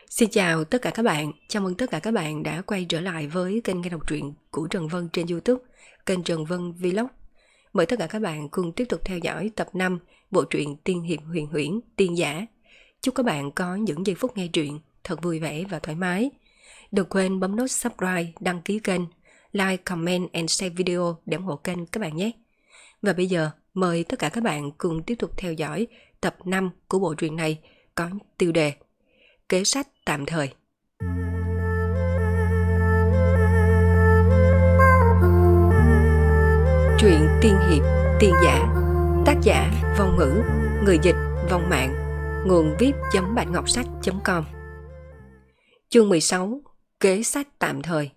Xin chào tất cả các bạn, chào mừng tất cả các bạn đã quay trở lại với kênh nghe đọc truyện của Trần Vân trên YouTube, kênh Trần Vân Vlog. Mời tất cả các bạn cùng tiếp tục theo dõi tập 5 bộ truyện Tiên hiệp huyền huyễn tiên giả. Chúc các bạn có những giây phút nghe truyện thật vui vẻ và thoải mái. Đừng quên bấm nút subscribe, đăng ký kênh, like, comment and share video để ủng hộ kênh các bạn nhé. Và bây giờ mời tất cả các bạn cùng tiếp tục theo dõi tập 5 của bộ truyện này có tiêu đề Kế sách tạm thời. Truyện tiên hiệp, tiên giả. Tác giả Vong Ngữ. Người dịch Vong Mạng. Nguồn vip.bạchngọc.com. Chương 16. Kế sách tạm thời.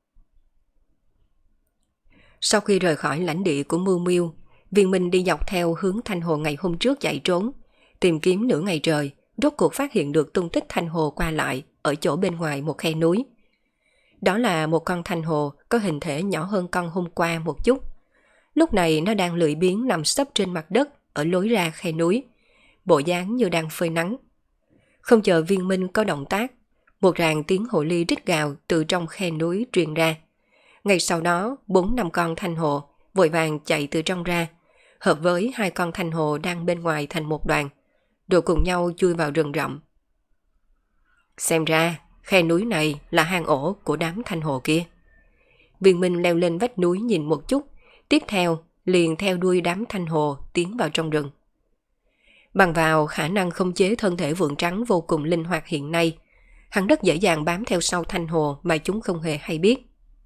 Sau khi rời khỏi lãnh địa của Mưu Miêu, Viên Minh đi dọc theo hướng Thanh Hồ ngày hôm trước chạy trốn, tìm kiếm nửa ngày trời, rốt cuộc phát hiện được tung tích Thanh Hồ qua lại ở chỗ bên ngoài một khe núi. Đó là một con Thanh Hồ có hình thể nhỏ hơn con hôm qua một chút. Lúc này nó đang lười biếng nằm sấp trên mặt đất ở lối ra khe núi, bộ dáng như đang phơi nắng. Không chờ Viên Minh có động tác, một ràng tiếng hồ ly rít gào từ trong khe núi truyền ra. Ngay sau đó, 4-5 con Thanh Hồ vội vàng chạy từ trong ra, hợp với 2 con Thanh Hồ đang bên ngoài thành một đoàn, rồi cùng nhau chui vào rừng rậm. Xem ra, khe núi này là hang ổ của đám Thanh Hồ kia. Viên Minh leo lên vách núi nhìn một chút, tiếp theo liền theo đuôi đám Thanh Hồ tiến vào trong rừng. Bằng vào khả năng khống chế thân thể vượn trắng vô cùng linh hoạt hiện nay, hắn rất dễ dàng bám theo sau Thanh Hồ mà chúng không hề hay biết.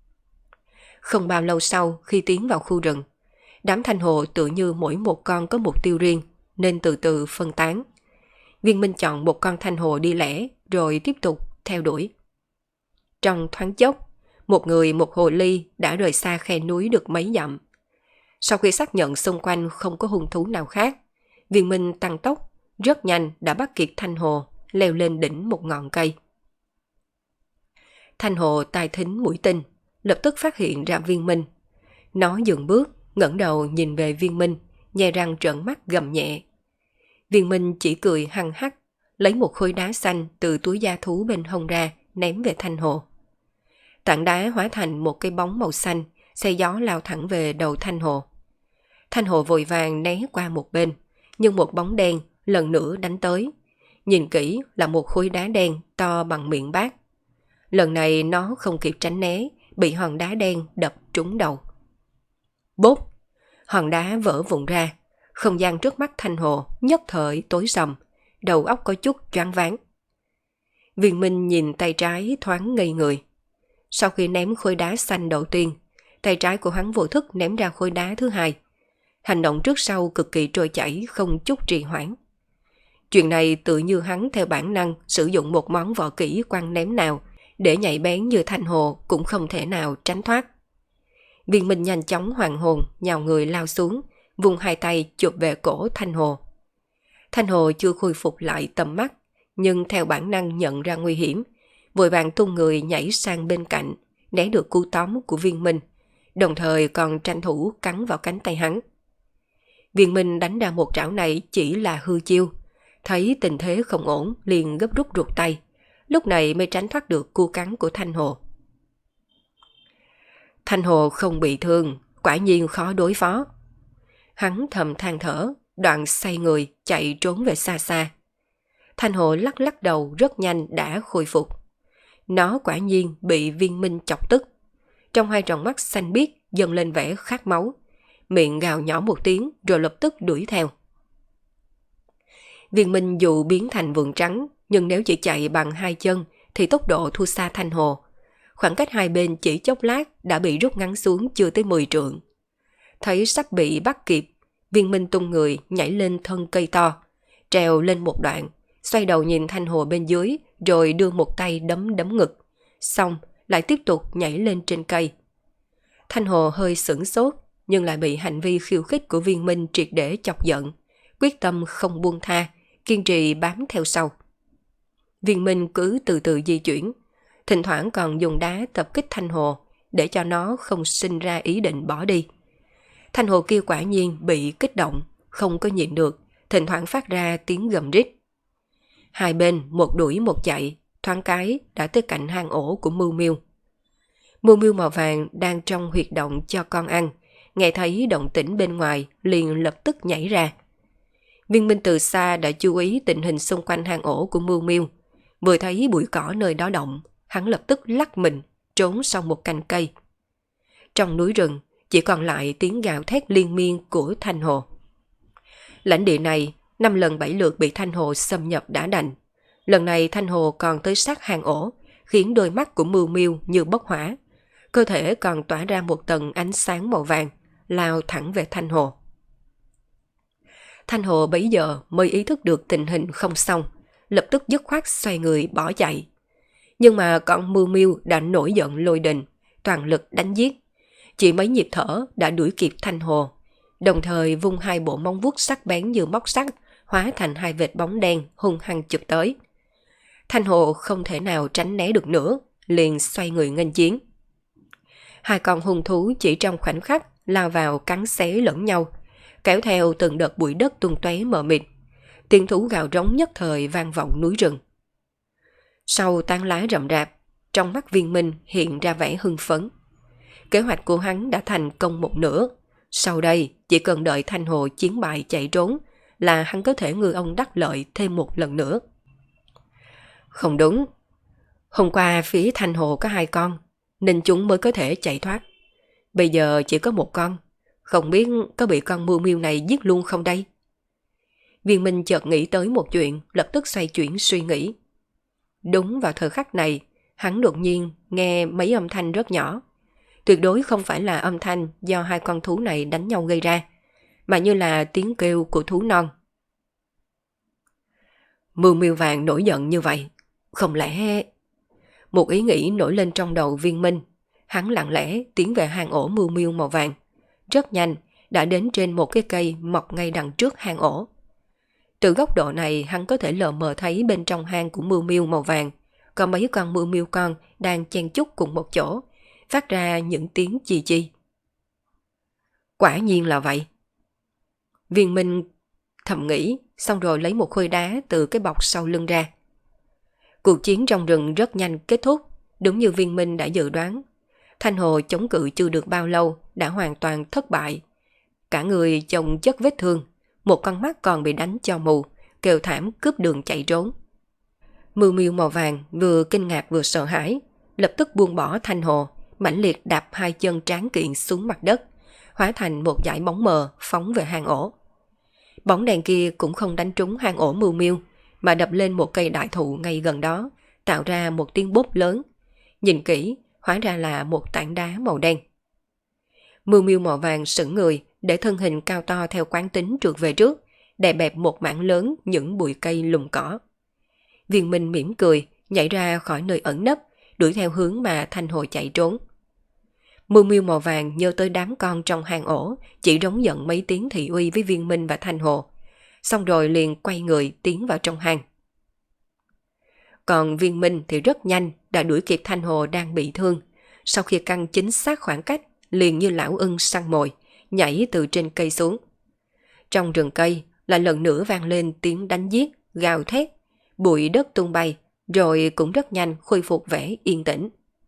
Không bao lâu sau khi tiến vào khu rừng, đám Thanh Hồ tựa như mỗi một con có mục tiêu riêng nên từ từ phân tán. Viên Minh chọn một con Thanh Hồ đi lẻ rồi tiếp tục theo đuổi. Trong thoáng chốc, một người một hồ ly đã rời xa khe núi được mấy dặm. Sau khi xác nhận xung quanh không có hung thú nào khác, Viên Minh tăng tốc, rất nhanh đã bắt kịp Thanh Hồ leo lên đỉnh một ngọn cây. Thanh Hồ tai thính mũi tinh, lập tức phát hiện ra Viên Minh. Nó dừng bước, ngẩng đầu nhìn về Viên Minh, nhe răng trợn mắt gầm nhẹ. Viên Minh chỉ cười hăng hắc, lấy một khối đá xanh từ túi da thú bên hông ra, ném về Thanh Hồ. Tảng đá hóa thành một cái bóng màu xanh, xe gió lao thẳng về đầu Thanh Hồ. Thanh Hồ vội vàng né qua một bên, nhưng một bóng đen lần nữa đánh tới. Nhìn kỹ là một khối đá đen to bằng miệng bát. Lần này nó không kịp tránh né, bị hòn đá đen đập trúng đầu. Bốp! Hòn đá vỡ vụn ra. Không gian trước mắt Thanh Hồ nhất thời tối sầm, đầu óc có chút choáng váng. Viên Minh nhìn tay trái thoáng ngây người. Sau khi ném khối đá xanh đầu tiên, tay trái của hắn vô thức ném ra khối đá thứ hai. Hành động trước sau cực kỳ trôi chảy, không chút trì hoãn. Chuyện này tự như hắn theo bản năng sử dụng một món võ kỹ quăng ném nào, để nhạy bén như Thanh Hồ cũng không thể nào tránh thoát. Viên Minh nhanh chóng hoàn hồn, nhào người lao xuống, vùng hai tay chụp về cổ Thanh Hồ. Thanh Hồ chưa khôi phục lại tầm mắt, nhưng theo bản năng nhận ra nguy hiểm, vội vàng tung người nhảy sang bên cạnh, né được cú tóm của Viên Minh, đồng thời còn tranh thủ cắn vào cánh tay hắn. Viên Minh đánh ra một trảo này chỉ là hư chiêu, thấy tình thế không ổn liền gấp rút rụt tay, lúc này mới tránh thoát được cú cắn của Thanh Hồ. Thanh Hồ không bị thương, quả nhiên khó đối phó. Hắn thầm than thở, đoạn xoay người chạy trốn về xa xa. Thanh Hồ lắc lắc đầu rất nhanh đã khôi phục. Nó quả nhiên bị Viên Minh chọc tức. Trong hai tròng mắt xanh biếc dâng lên vẻ khát máu, miệng gào nhỏ một tiếng rồi lập tức đuổi theo. Viên Minh dù biến thành vượn trắng, nhưng nếu chỉ chạy bằng 2 chân thì tốc độ thua xa Thanh Hồ. Khoảng cách hai bên chỉ chốc lát đã bị rút ngắn xuống chưa tới 10 trượng. Thấy sắp bị bắt kịp, Viên Minh tung người nhảy lên thân cây to, trèo lên một đoạn, xoay đầu nhìn Thanh Hồ bên dưới rồi đưa một tay đấm ngực, xong lại tiếp tục nhảy lên trên cây. Thanh Hồ hơi sửng sốt, nhưng lại bị hành vi khiêu khích của Viên Minh triệt để chọc giận, quyết tâm không buông tha, kiên trì bám theo sau. Viên Minh cứ từ từ di chuyển, thỉnh thoảng còn dùng đá tập kích Thanh Hồ để cho nó không sinh ra ý định bỏ đi. Thanh Hồ kia quả nhiên bị kích động, không có nhịn được, thỉnh thoảng phát ra tiếng gầm rít. Hai bên một đuổi một chạy, thoáng cái đã tới cạnh hang ổ của Mưu Miêu. Mưu Miêu màu vàng đang trong huyệt động cho con ăn, nghe thấy động tĩnh bên ngoài liền lập tức nhảy ra. Viên Minh từ xa đã chú ý tình hình xung quanh hang ổ của Mưu Miêu, vừa thấy bụi cỏ nơi đó động, hắn lập tức lắc mình trốn sau một cành cây. Trong núi rừng chỉ còn lại tiếng gào thét liên miên của Thanh Hồ. Lãnh địa này 5 lần 7 lượt bị Thanh Hồ xâm nhập đã đành. Lần này Thanh Hồ còn tới sát hang ổ, khiến đôi mắt của Mưu Miêu như bốc hỏa. Cơ thể còn tỏa ra một tầng ánh sáng màu vàng, lao thẳng về Thanh Hồ. Thanh Hồ bấy giờ mới ý thức được tình hình không xong, lập tức dứt khoát xoay người bỏ chạy. Nhưng mà con Mưu Miêu đã nổi giận lôi đình, toàn lực đánh giết. Chỉ mấy nhịp thở đã đuổi kịp Thanh Hồ, đồng thời vung 2 bộ móng vuốt sắc bén như móc sắt, hóa thành 2 vệt bóng đen hung hăng chụp tới. Thanh Hồ không thể nào tránh né được nữa, liền xoay người nghênh chiến. 2 con hung thú chỉ trong khoảnh khắc lao vào cắn xé lẫn nhau, kéo theo từng đợt bụi đất tung tóe mờ mịt. Tiếng thú gào rống nhất thời vang vọng núi rừng. Sau tán lá rậm rạp, trong mắt Viên Minh hiện ra vẻ hưng phấn. Kế hoạch của hắn đã thành công một nửa. Sau đây chỉ cần đợi Thanh Hồ chiến bại chạy trốn là hắn có thể ngư ông đắc lợi thêm một lần nữa. Không đúng. Hôm qua phía Thanh Hồ có 2 con, nên chúng mới có thể chạy thoát. Bây giờ chỉ có 1 con. Không biết có bị con Mưu Miêu này giết luôn không đây? Viên Minh chợt nghĩ tới một chuyện, lập tức xoay chuyển suy nghĩ. Đúng vào thời khắc này, hắn đột nhiên nghe mấy âm thanh rất nhỏ. Tuyệt đối không phải là âm thanh do 2 con thú này đánh nhau gây ra, mà như là tiếng kêu của thú non. Mưu Miêu vàng nổi giận như vậy, không lẽ... Một ý nghĩ nổi lên trong đầu Viên Minh, hắn lặng lẽ tiến về hang ổ Mưu Miêu màu vàng. Rất nhanh, đã đến trên một cái cây mọc ngay đằng trước hang ổ. Từ góc độ này hắn có thể lờ mờ thấy bên trong hang của Mưu Miêu màu vàng có mấy con Mưu Miêu con đang chen chúc cùng một chỗ, phát ra những tiếng chi chi. Quả nhiên là vậy. Viên Minh thầm nghĩ, xong rồi lấy một khối đá từ cái bọc sau lưng ra. Cuộc chiến trong rừng rất nhanh kết thúc, đúng như Viên Minh đã dự đoán. Thanh Hồ chống cự chưa được bao lâu đã hoàn toàn thất bại. Cả người chồng chất vết thương, một con mắt còn bị đánh cho mù, kêu thảm cướp đường chạy trốn. Mưu Miêu màu vàng vừa kinh ngạc vừa sợ hãi, lập tức buông bỏ Thanh Hồ, mãnh liệt đạp 2 chân tráng kiện xuống mặt đất, hóa thành một dải bóng mờ phóng về hang ổ. Bóng đèn kia cũng không đánh trúng hang ổ Mưu Miêu, mà đập lên một cây đại thụ ngay gần đó, tạo ra một tiếng bốp lớn. Nhìn kỹ, hóa ra là một tảng đá màu đen. Mưu Miêu màu vàng sững người, để thân hình cao to theo quán tính trượt về trước, đè bẹp một mảng lớn những bụi cây lùm cỏ. Viên Minh mỉm cười, nhảy ra khỏi nơi ẩn nấp, đuổi theo hướng mà Thanh Hồ chạy trốn. Mưu Miêu màu vàng nhớ tới đám con trong hang ổ, chỉ rống giận mấy tiếng thị uy với Viên Minh và Thanh Hồ, xong rồi liền quay người tiến vào trong hang. Còn Viên Minh thì rất nhanh đã đuổi kịp Thanh Hồ đang bị thương, sau khi căn chính xác khoảng cách, liền như lão ưng săn mồi, nhảy từ trên cây xuống. Trong rừng cây lại lần nữa vang lên tiếng đánh giết, gào thét, bụi đất tung bay, rồi cũng rất nhanh khôi phục vẻ yên tĩnh.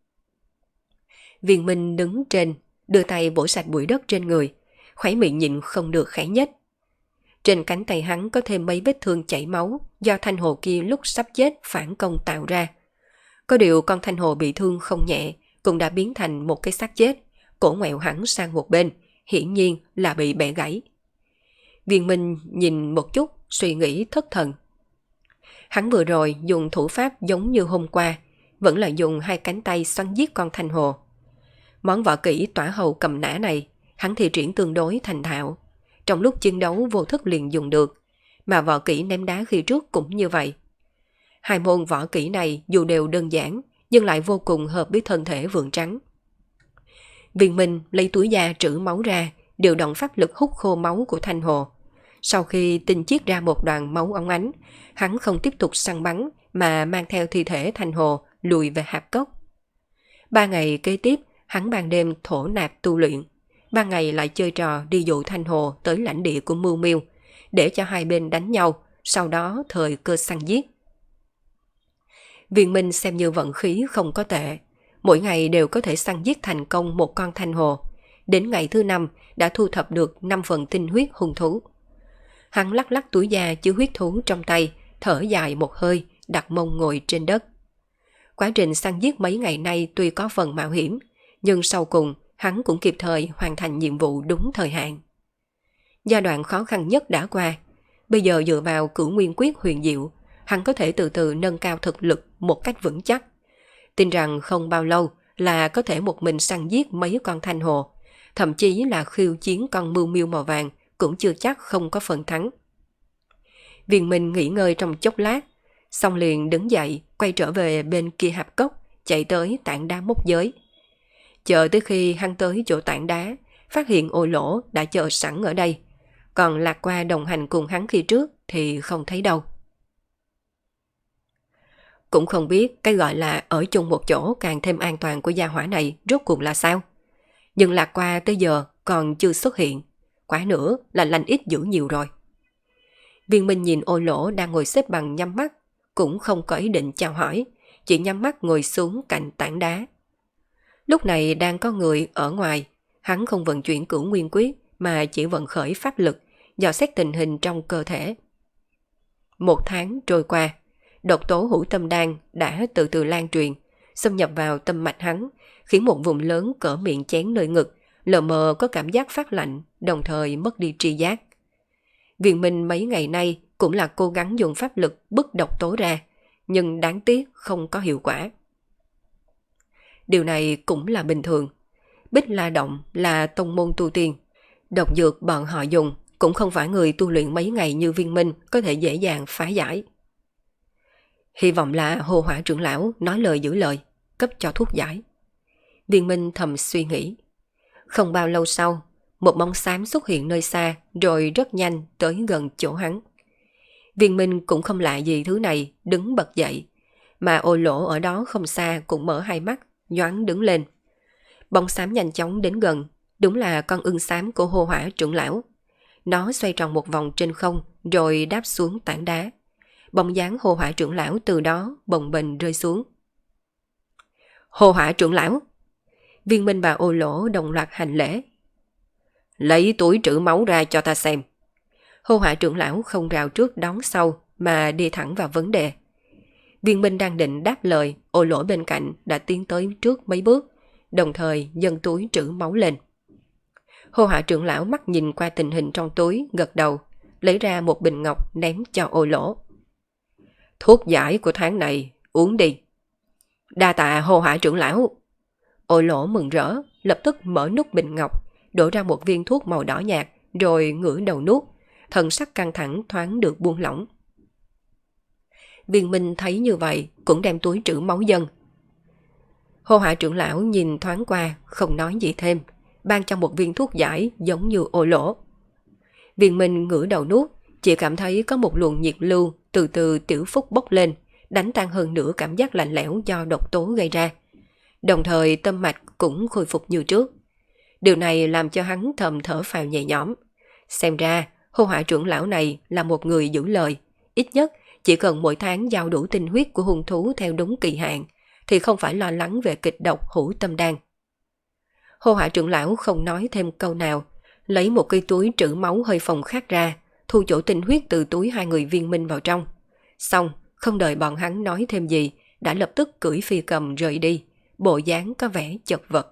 Viên Minh đứng trên, đưa tay vỗ sạch bụi đất trên người, khóe miệng nhịn không được khẽ nhếch. Trên cánh tay hắn có thêm mấy vết thương chảy máu do Thanh Hồ kia lúc sắp chết phản công tạo ra. Có điều con Thanh Hồ bị thương không nhẹ, cũng đã biến thành một cái xác chết, cổ ngoẹo hẳn sang một bên, hiển nhiên là bị bẻ gãy. Viên Minh nhìn một chút, suy nghĩ thất thần. Hắn vừa rồi dùng thủ pháp giống như hôm qua, vẫn là dùng 2 cánh tay xoắn giết con Thanh Hồ. Món võ kỹ tỏa hầu cầm nã này, hắn thi triển tương đối thành thạo. Trong lúc chiến đấu vô thức liền dùng được, mà võ kỹ ném đá khi trước cũng như vậy. 2 môn võ kỹ này dù đều đơn giản, nhưng lại vô cùng hợp với thân thể vượng trắng. Viên Minh lấy túi da trữ máu ra, điều động pháp lực hút khô máu của Thanh Hồ. Sau khi tinh chiết ra một đoàn máu óng ánh, hắn không tiếp tục săn bắn mà mang theo thi thể Thanh Hồ lùi về hạp cốc. 3 ngày kế tiếp, hắn ban đêm thổ nạp tu luyện, ban ngày lại chơi trò đi dụ Thanh Hồ tới lãnh địa của Mưu Miêu, để cho hai bên đánh nhau, sau đó thời cơ săn giết. Viên Minh xem như vận khí không có tệ. Mỗi ngày đều có thể săn giết thành công một con thanh hồ. Đến ngày thứ 5 đã thu thập được 5 phần tinh huyết hung thú. Hắn lắc lắc túi da chứa huyết thú trong tay, thở dài một hơi, đặt mông ngồi trên đất. Quá trình săn giết mấy ngày nay tuy có phần mạo hiểm, nhưng sau cùng hắn cũng kịp thời hoàn thành nhiệm vụ đúng thời hạn. Giai đoạn khó khăn nhất đã qua, bây giờ dựa vào Cửu Nguyên Quyết huyền diệu, hắn có thể từ từ nâng cao thực lực một cách vững chắc. Tin rằng không bao lâu là có thể một mình săn giết mấy con thanh hồ, thậm chí là khiêu chiến con mưu miêu màu vàng cũng chưa chắc không có phần thắng. Viên Minh nghỉ ngơi trong chốc lát, xong liền đứng dậy quay trở về bên kia hạp cốc, chạy tới tảng đá mốc giới. Chờ tới khi hắn tới chỗ tảng đá, phát hiện Ô Lỗ đã chờ sẵn ở đây, còn Lạc Qua đồng hành cùng hắn khi trước thì không thấy đâu. Cũng không biết cái gọi là ở chung một chỗ càng thêm an toàn của gia hỏa này rốt cuộc là sao. Nhưng Lạc Qua tới giờ còn chưa xuất hiện, quá nữa là lành ít dữ nhiều rồi. Viên Minh nhìn Ô Lỗ đang ngồi xếp bằng nhắm mắt, cũng không có ý định chào hỏi, chỉ nhắm mắt ngồi xuống cạnh tảng đá. Lúc này đang có người ở ngoài, hắn không vận chuyển Cửu Nguyên Quyết mà chỉ vận khởi pháp lực, dò xét tình hình trong cơ thể. 1 tháng trôi qua, độc tố hữu tâm đan đã từ từ lan truyền, xâm nhập vào tâm mạch hắn, khiến một vùng lớn cỡ miệng chén nơi ngực, lờ mờ có cảm giác phát lạnh, đồng thời mất đi tri giác. Viên Minh mấy ngày nay cũng là cố gắng dùng pháp lực bức độc tố ra, nhưng đáng tiếc không có hiệu quả. Điều này cũng là bình thường. Bích La Động là tông môn tu tiên. Độc dược bọn họ dùng cũng không phải người tu luyện mấy ngày như Viên Minh có thể dễ dàng phá giải. Hy vọng là Hồ Hỏa trưởng lão nói lời giữ lời, cấp cho thuốc giải. Viên Minh thầm suy nghĩ. Không bao lâu sau, một bóng xám xuất hiện nơi xa rồi rất nhanh tới gần chỗ hắn. Viên Minh cũng không lạ gì thứ này, đứng bật dậy. Mà Ô Lỗ ở đó không xa cũng mở hai mắt, nhoáng đứng lên. Bóng xám nhanh chóng đến gần, đúng là con ưng xám của Hồ Hỏa trưởng lão. Nó xoay tròn một vòng trên không rồi đáp xuống tảng đá. Bóng dáng Hồ Hỏa trưởng lão từ đó bồng bềnh rơi xuống. Hồ Hỏa trưởng lão! Viên Minh và Ô Lỗ đồng loạt hành lễ. Lấy túi trữ máu ra cho ta xem. Hồ Hỏa trưởng lão không rào trước đón sau mà đi thẳng vào vấn đề. Viên Minh đang định đáp lời, Ô Lỗ bên cạnh đã tiến tới trước mấy bước, đồng thời dâng túi trữ máu lên. Hồ Hỏa trưởng lão mắt nhìn qua tình hình trong túi, gật đầu, lấy ra một bình ngọc ném cho Ô Lỗ. Thuốc giải của tháng này, uống đi. Đa tạ Hồ Hỏa trưởng lão. Ô Lỗ mừng rỡ, lập tức mở nút bình ngọc, đổ ra một viên thuốc màu đỏ nhạt, rồi ngửa đầu nuốt, thần sắc căng thẳng thoáng được buông lỏng. Viên Minh thấy như vậy, cũng đem túi trữ máu dâng. Hồ Hỏa trưởng lão nhìn thoáng qua, không nói gì thêm, ban cho một viên thuốc giải giống như Ô Lỗ. Viên Minh ngửa đầu nuốt, chỉ cảm thấy có một luồng nhiệt lưu từ từ tiểu phúc bốc lên, đánh tan hơn nửa cảm giác lạnh lẽo do độc tố gây ra. Đồng thời tâm mạch cũng khôi phục như trước. Điều này làm cho hắn thầm thở phào nhẹ nhõm. Xem ra, Hồ Hỏa trưởng lão này là một người giữ lời. Ít nhất, chỉ cần mỗi tháng giao đủ tinh huyết của hung thú theo đúng kỳ hạn, thì không phải lo lắng về kịch độc hữu tâm đan. Hồ Hỏa trưởng lão không nói thêm câu nào, lấy một cái túi trữ máu hơi phồng khác ra, thu chỗ tinh huyết từ túi hai người Viên Minh vào trong. Xong, không đợi bọn hắn nói thêm gì, đã lập tức cưỡi phi cầm rời đi, bộ dáng có vẻ chật vật.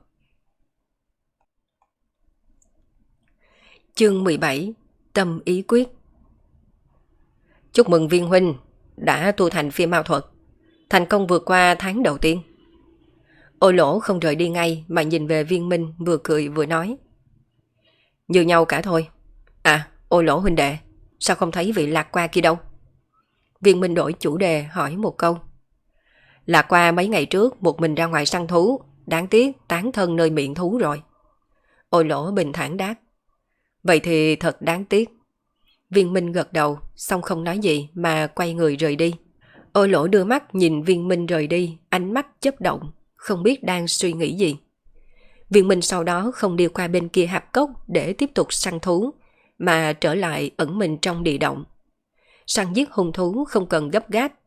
Chương 17. Tâm ý quyết. Chúc mừng Viên huynh đã tu thành phi mao thuật, thành công vượt qua tháng đầu tiên. Ô Lỗ không rời đi ngay mà nhìn về Viên Minh, vừa cười vừa nói. Như nhau cả thôi. À, Ô Lỗ huynh đệ, sao không thấy vị Lạc Qua kia đâu? Viên Minh đổi chủ đề hỏi một câu. Lạc Qua mấy ngày trước một mình ra ngoài săn thú, đáng tiếc tán thân nơi miệng thú rồi. Ô Lỗ bình thản đáp. Vậy thì thật đáng tiếc. Viên Minh gật đầu, xong không nói gì mà quay người rời đi. Ô Lỗ đưa mắt nhìn Viên Minh rời đi, ánh mắt chớp động, không biết đang suy nghĩ gì. Viên Minh sau đó không đi qua bên kia hạp cốc để tiếp tục săn thú, mà trở lại ẩn mình trong địa động. Săn giết hung thú không cần gấp gáp.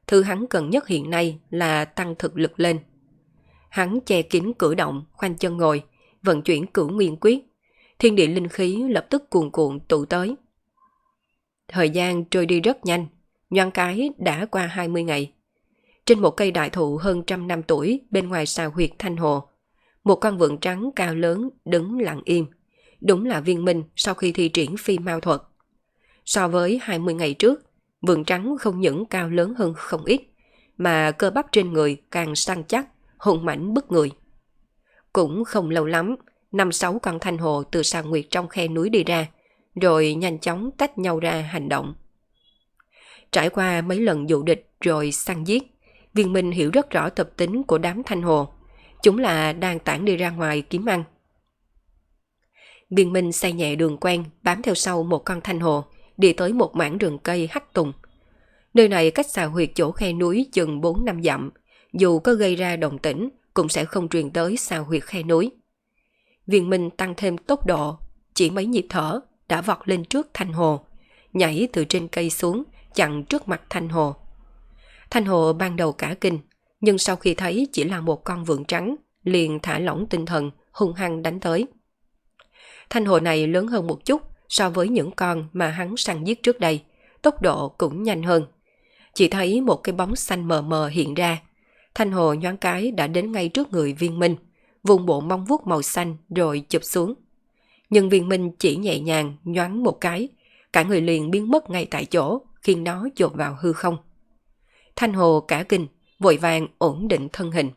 thứ hắn cần nhất hiện nay là tăng thực lực lên. Hắn che kín cử động, khoanh chân ngồi, vận chuyển Cửu Nguyên Quyết. Thiên địa linh khí lập tức cuồn cuộn tụ tới. Thời gian trôi đi rất nhanh, nhoáng cái đã qua 20 ngày. Trên một cây đại thụ hơn 100 năm tuổi bên ngoài sào huyệt Thanh Hồ, một con vượn trắng cao lớn đứng lặng im. Đúng là Viên Minh sau khi thi triển phi mao thuật. So với 20 ngày trước, vượn trắng không những cao lớn hơn không ít, mà cơ bắp trên người càng săn chắc, hùng mãnh bức người. Cũng không lâu lắm, 5-6 con thanh hồ từ sào nguyệt trong khe núi đi ra, rồi nhanh chóng tách nhau ra hành động. Trải qua mấy lần dụ địch rồi săn giết, Viên Minh hiểu rất rõ tập tính của đám thanh hồ. Chúng là đang tản đi ra ngoài kiếm ăn. Viên Minh xây nhẹ đường quen bám theo sau một con thanh hồ, đi tới một mảng rừng cây hắc tùng. Nơi này cách sào huyệt chỗ khe núi chừng 4-5 dặm, dù có gây ra động tĩnh cũng sẽ không truyền tới sào huyệt khe núi. Viên Minh tăng thêm tốc độ, chỉ mấy nhịp thở đã vọt lên trước thanh hồ, nhảy từ trên cây xuống chặn trước mặt thanh hồ. Thanh hồ ban đầu cả kinh, nhưng sau khi thấy chỉ là một con vượn trắng, liền thả lỏng tinh thần, hung hăng đánh tới. Thanh hồ này lớn hơn một chút so với những con mà hắn săn giết trước đây, tốc độ cũng nhanh hơn. Chỉ thấy một cái bóng xanh mờ mờ hiện ra. Thanh hồ nhoáng cái đã đến ngay trước người Viên Minh, vùng bộ móng vuốt màu xanh rồi chụp xuống. Nhưng Viên Minh chỉ nhẹ nhàng nhoáng một cái, cả người liền biến mất ngay tại chỗ, khiến nó dột vào hư không. Thanh hồ cả kinh, vội vàng ổn định thân hình.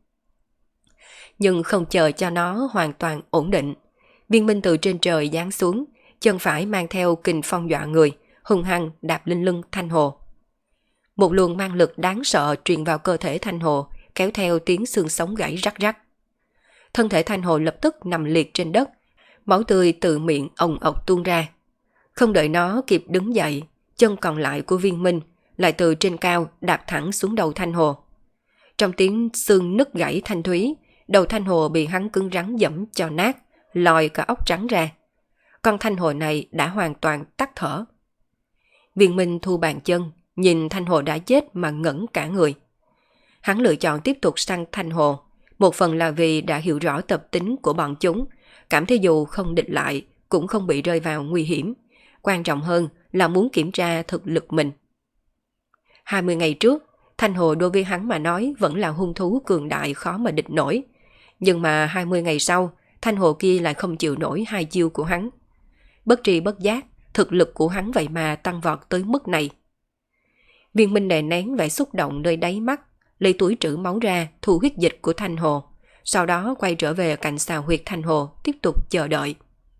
Nhưng không chờ cho nó hoàn toàn ổn định, Viên Minh từ trên trời giáng xuống, chân phải mang theo kình phong dọa người, hung hăng đạp lên lưng thanh hồ. Một luồng mang lực đáng sợ truyền vào cơ thể thanh hồ, kéo theo tiếng xương sống gãy rắc rắc. Thân thể thanh hồ lập tức nằm liệt trên đất, máu tươi từ miệng ồng ọc tuôn ra. Không đợi nó kịp đứng dậy, chân còn lại của Viên Minh lại từ trên cao đạp thẳng xuống đầu thanh hồ. Trong tiếng xương nứt gãy thanh thúy, đầu thanh hồ bị hắn cứng rắn giẫm cho nát, lòi cả óc trắng ra. Con thanh hồ này đã hoàn toàn tắt thở. Viên Minh thu bàn chân, nhìn thanh hồ đã chết mà ngẩn cả người. Hắn lựa chọn tiếp tục săn thanh hồ, một phần là vì đã hiểu rõ tập tính của bọn chúng, cảm thấy dù không địch lại cũng không bị rơi vào nguy hiểm. Quan trọng hơn là muốn kiểm tra thực lực mình. 20 ngày trước, thanh hồ đối với hắn mà nói vẫn là hung thú cường đại khó mà địch nổi. Nhưng mà 20 ngày sau, thanh hồ kia lại không chịu nổi hai chiêu của hắn. Bất tri bất giác, thực lực của hắn vậy mà tăng vọt tới mức này. Viên Minh đè nén vẻ xúc động nơi đáy mắt, lấy túi trữ máu ra thu huyết dịch của thanh hồ, sau đó quay trở về cạnh sào huyệt thanh hồ tiếp tục chờ đợi.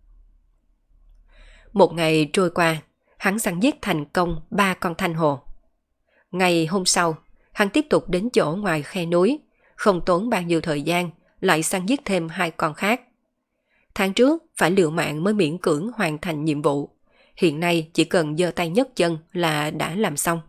Một ngày trôi qua, hắn săn giết thành công 3 con thanh hồ. Ngày hôm sau, hắn tiếp tục đến chỗ ngoài khe núi, không tốn bao nhiêu thời gian, lại săn giết thêm 2 con khác. Tháng trước phải liều mạng mới miễn cưỡng hoàn thành nhiệm vụ, hiện nay chỉ cần giơ tay nhấc chân là đã làm xong.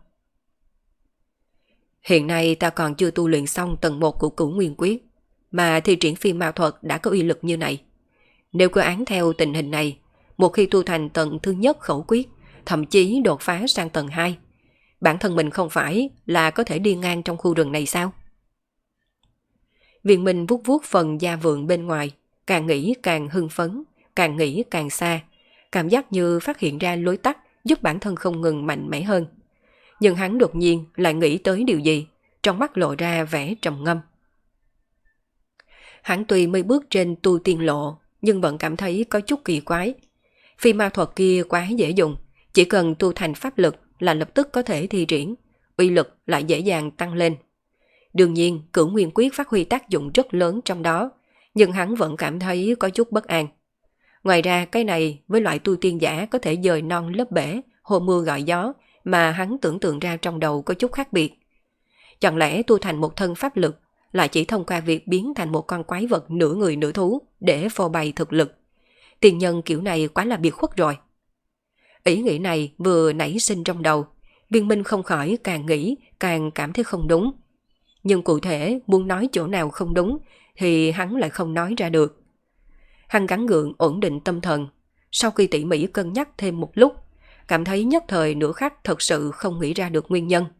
Hiện nay ta còn chưa tu luyện xong tầng 1 của Cửu Nguyên Quyết, mà thi triển phi mao thuật đã có uy lực như này. Nếu cứ án theo tình hình này, một khi tu thành tầng thứ nhất khẩu quyết, thậm chí đột phá sang tầng 2, bản thân mình không phải là có thể đi ngang trong khu rừng này sao? Viên Minh vuốt vuốt phần da vượn bên ngoài, càng nghĩ càng hưng phấn, càng nghĩ càng xa, cảm giác như phát hiện ra lối tắt giúp bản thân không ngừng mạnh mẽ hơn. Nhưng hắn đột nhiên lại nghĩ tới điều gì, trong mắt lộ ra vẻ trầm ngâm. Hắn tuy mới bước trên tu tiên lộ, nhưng vẫn cảm thấy có chút kỳ quái. Phi ma thuật kia quá dễ dùng, chỉ cần tu thành pháp lực là lập tức có thể thi triển, uy lực lại dễ dàng tăng lên. Đương nhiên, Cửu Nguyên Quyết phát huy tác dụng rất lớn trong đó, nhưng hắn vẫn cảm thấy có chút bất an. Ngoài ra, cái này với loại tu tiên giả có thể dời non lấp bể, hồ mưa gọi gió mà hắn tưởng tượng ra trong đầu có chút khác biệt. Chẳng lẽ tu thành một thân pháp lực lại chỉ thông qua việc biến thành một con quái vật nửa người nửa thú để phô bày thực lực? Tiền nhân kiểu này quá là biệt khuất rồi. Ý nghĩ này vừa nảy sinh trong đầu, Viên Minh không khỏi càng nghĩ càng cảm thấy không đúng. Nhưng cụ thể muốn nói chỗ nào không đúng thì hắn lại không nói ra được. Hắn gắng gượng ổn định tâm thần, sau khi tỉ mỉ cân nhắc thêm một lúc, cảm thấy nhất thời nửa khắc thật sự không nghĩ ra được nguyên nhân.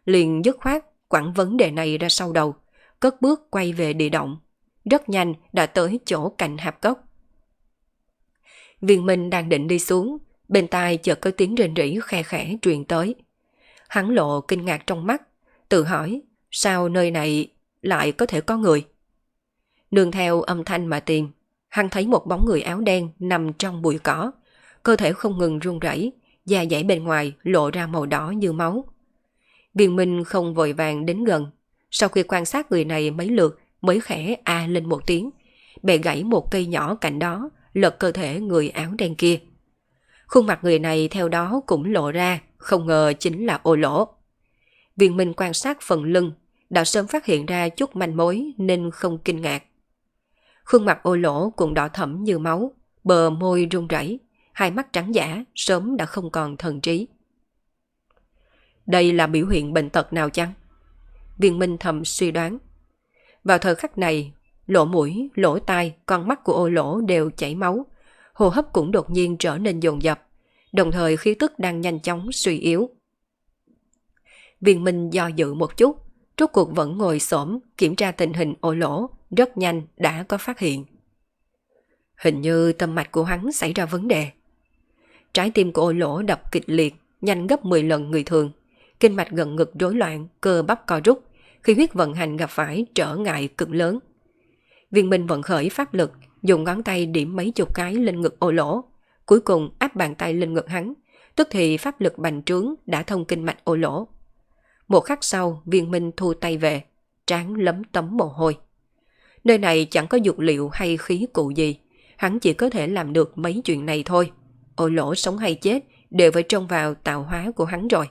liền dứt khoát quẳng vấn đề này ra sau đầu, cất bước quay về địa động. Rất nhanh đã tới chỗ cạnh hạp cốc. Viên Minh đang định đi xuống, bên tai chợt có tiếng rên rỉ khe khẽ truyền tới. Hắn lộ kinh ngạc trong mắt, tự hỏi sao nơi này lại có thể có người. Nương theo âm thanh mà tìm, hắn thấy một bóng người áo đen nằm trong bụi cỏ, cơ thể không ngừng run rẩy, da dẻ bên ngoài lộ ra màu đỏ như máu. Viên Minh không vội vàng đến gần, sau khi quan sát người này mấy lượt mới khẽ a lên một tiếng, bẻ gãy một cây nhỏ cạnh đó, lật cơ thể người áo đen kia. Khuôn mặt người này theo đó cũng lộ ra, không ngờ chính là Ô Lỗ. Viên Minh quan sát phần lưng, đã sớm phát hiện ra chút manh mối nên không kinh ngạc. Khuôn mặt Ô Lỗ cũng đỏ thẫm như máu, bờ môi run rẩy, hai mắt trắng dã sớm đã không còn thần trí. Đây là biểu hiện bệnh tật nào chăng? Viên Minh thầm suy đoán. Vào thời khắc này, lỗ mũi, lỗ tai, con mắt của Ô Lỗ đều chảy máu, hô hấp cũng đột nhiên trở nên dồn dập, đồng thời khí tức đang nhanh chóng suy yếu. Viên Minh do dự một chút, rốt cuộc vẫn ngồi xổm kiểm tra tình hình Ô Lỗ, rất nhanh đã có phát hiện. Hình như tâm mạch của hắn xảy ra vấn đề. Trái tim của Ô Lỗ đập kịch liệt, nhanh gấp 10 lần người thường, kinh mạch gần ngực rối loạn, cơ bắp co rút, khi huyết vận hành gặp phải trở ngại cực lớn. Viên Minh vận khởi pháp lực, dùng ngón tay điểm mấy chục cái lên ngực Ô Lỗ, cuối cùng áp bàn tay lên ngực hắn, tức thì pháp lực bành trướng đã thông kinh mạch Ô Lỗ. Một khắc sau, Viên Minh thu tay về, trán lấm tấm mồ hôi. Nơi này chẳng có dược liệu hay khí cụ gì, hắn chỉ có thể làm được mấy chuyện này thôi. Ô Lỗ sống hay chết đều phải trông vào tạo hóa của hắn rồi.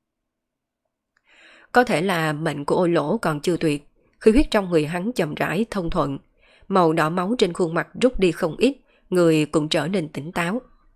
Có thể là mệnh của Ô Lỗ còn chưa tuyệt, khi huyết trong người hắn chậm rãi thông thuận, màu đỏ máu trên khuôn mặt rút đi không ít, người cũng trở nên tỉnh táo.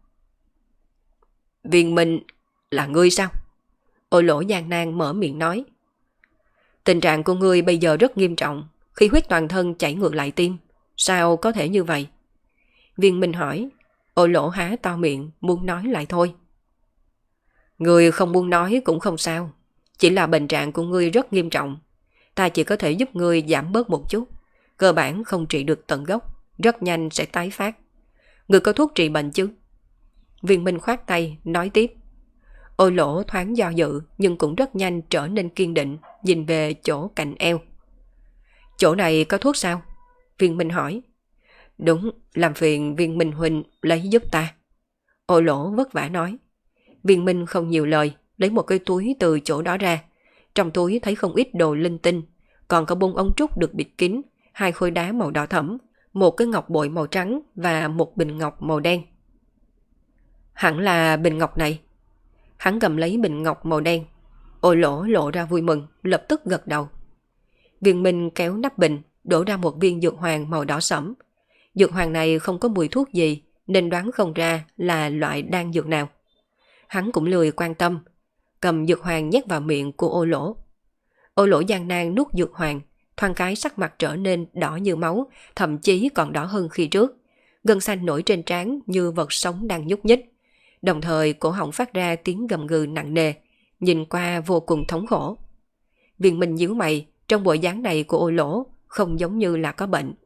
Viên Minh, là ngươi sao? Ô Lỗ gian nan mở miệng nói. Tình trạng của ngươi bây giờ rất nghiêm trọng, khi huyết toàn thân chảy ngược lại tim, sao có thể như vậy? Viên Minh hỏi. Ô Lỗ há to miệng, muốn nói lại thôi. Ngươi không muốn nói cũng không sao, chỉ là bệnh trạng của ngươi rất nghiêm trọng, ta chỉ có thể giúp ngươi giảm bớt một chút, cơ bản không trị được tận gốc, rất nhanh sẽ tái phát. Ngươi có thuốc trị bệnh chứ? Viên Minh khoát tay, nói tiếp. Ô Lỗ thoáng do dự nhưng cũng rất nhanh trở nên kiên định, nhìn về chỗ cạnh eo. Chỗ này có thuốc sao? Viên Minh hỏi. Đúng, làm phiền Viên Minh huynh lấy giúp ta. Ô Lỗ vất vả nói. Viên Minh không nhiều lời, lấy một cái túi từ chỗ đó ra. Trong túi thấy không ít đồ linh tinh, còn có 4 ống trúc được bịt kín, 2 khối đá màu đỏ thẫm, một cái ngọc bội màu trắng và một bình ngọc màu đen. Hẳn là bình ngọc này. Hắn cầm lấy bình ngọc màu đen. Ô Lỗ lộ ra vui mừng, lập tức gật đầu. Viên Minh kéo nắp bình, đổ ra một viên dược hoàng màu đỏ sẫm. Dược hoàng này không có mùi thuốc gì, nên đoán không ra là loại đan dược nào. Hắn cũng lười quan tâm, cầm dược hoàng nhét vào miệng của Ô Lỗ. Ô Lỗ gian nan nuốt dược hoàng, thoáng cái sắc mặt trở nên đỏ như máu, thậm chí còn đỏ hơn khi trước. Gân xanh nổi trên trán như vật sống đang nhúc nhích. Đồng thời cổ họng phát ra tiếng gầm gừ nặng nề, nhìn qua vô cùng thống khổ. Viên Minh nhíu mày, trong bộ dáng này của Ô Lỗ không giống như là có bệnh.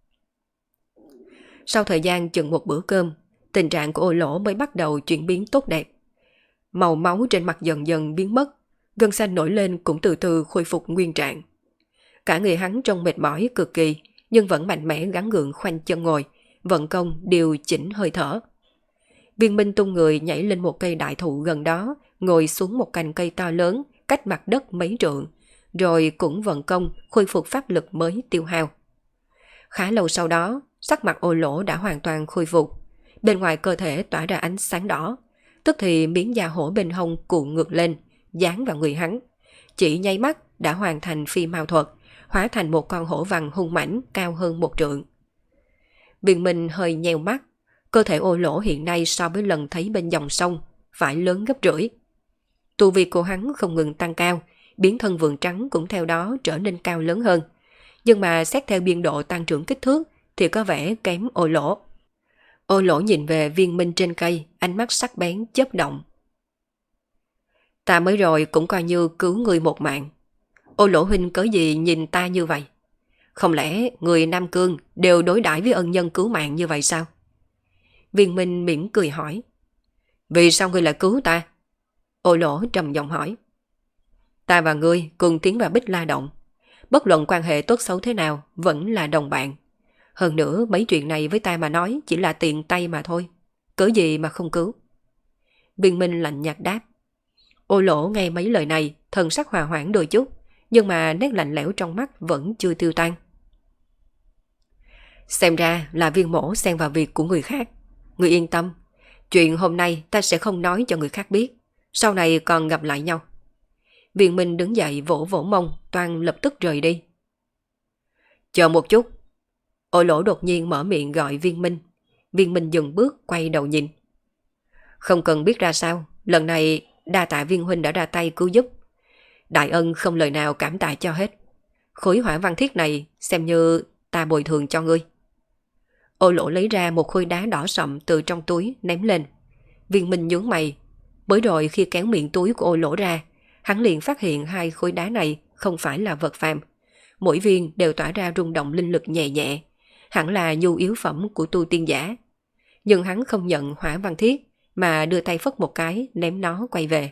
Sau thời gian chừng một bữa cơm, tình trạng của Ô Lỗ mới bắt đầu chuyển biến tốt đẹp. Màu máu trên mặt dần dần biến mất, gân xanh nổi lên cũng từ từ khôi phục nguyên trạng. Cả người hắn trông mệt mỏi cực kỳ, nhưng vẫn mạnh mẽ gắng gượng khoanh chân ngồi, vận công điều chỉnh hơi thở. Viên Minh tung người nhảy lên một cây đại thụ gần đó, ngồi xuống một cành cây to lớn, cách mặt đất mấy trượng, rồi cũng vận công khôi phục pháp lực mới tiêu hao. Khá lâu sau đó, sắc mặt Ô Lỗ đã hoàn toàn khôi phục, bên ngoài cơ thể tỏa ra ánh sáng đỏ, tức thì miếng da hổ bên hông cuộn ngược lên, dán vào người hắn. Chỉ nháy mắt đã hoàn thành phi mao thuật, hóa thành một con hổ vằn hung mãnh cao hơn 1 trượng. Viên Minh hơi nheo mắt, cơ thể Ô Lỗ hiện nay so với lần thấy bên dòng sông phải lớn gấp rưỡi. Tu vi của hắn không ngừng tăng cao, biến thân vượn trắng cũng theo đó trở nên cao lớn hơn. Nhưng mà xét theo biên độ tăng trưởng kích thước thì có vẻ kém Ô Lỗ. Ô Lỗ nhìn về Viên Minh trên cây, ánh mắt sắc bén chớp động. Ta mới rồi cũng coi như cứu ngươi một mạng. Ô Lỗ huynh cớ gì nhìn ta như vậy? Không lẽ người Nam Cương đều đối đãi với ân nhân cứu mạng như vậy sao? Viên Minh mỉm cười hỏi. Vì sao ngươi lại cứu ta? Ô Lỗ trầm giọng hỏi. Ta và ngươi cùng tiến vào Bích La Động. Bất luận quan hệ tốt xấu thế nào vẫn là đồng bạn. Hơn nữa mấy chuyện này với ta mà nói chỉ là tiện tay mà thôi. Cớ gì mà không cứu? Viên Minh lạnh nhạt đáp. Ô Lỗ nghe mấy lời này thần sắc hòa hoãn đôi chút, nhưng mà nét lạnh lẽo trong mắt vẫn chưa tiêu tan. Xem ra là Viên mỗ xen vào việc của người khác. Người yên tâm, chuyện hôm nay ta sẽ không nói cho người khác biết, sau này còn gặp lại nhau. Viên Minh đứng dậy vỗ vỗ mông, toan lập tức rời đi. Chờ một chút. Ô Lỗ đột nhiên mở miệng gọi Viên Minh. Viên Minh dừng bước quay đầu nhìn. Không cần biết ra sao, lần này đa tạ Viên huynh đã ra tay cứu giúp. Đại ân không lời nào cảm tạ cho hết. Khối hỏa văn thiết này xem như ta bồi thường cho ngươi. Ô Lỗ lấy ra một khối đá đỏ sậm từ trong túi ném lên. Viên Minh nhướng mày. Mới rồi khi kéo miệng túi của Ô Lỗ ra, hắn liền phát hiện hai khối đá này không phải là vật phàm. Mỗi viên đều tỏa ra rung động linh lực nhẹ nhẹ, hẳn là nhu yếu phẩm của tu tiên giả. Nhưng hắn không nhận hỏa văn thiết, mà đưa tay phất một cái ném nó quay về.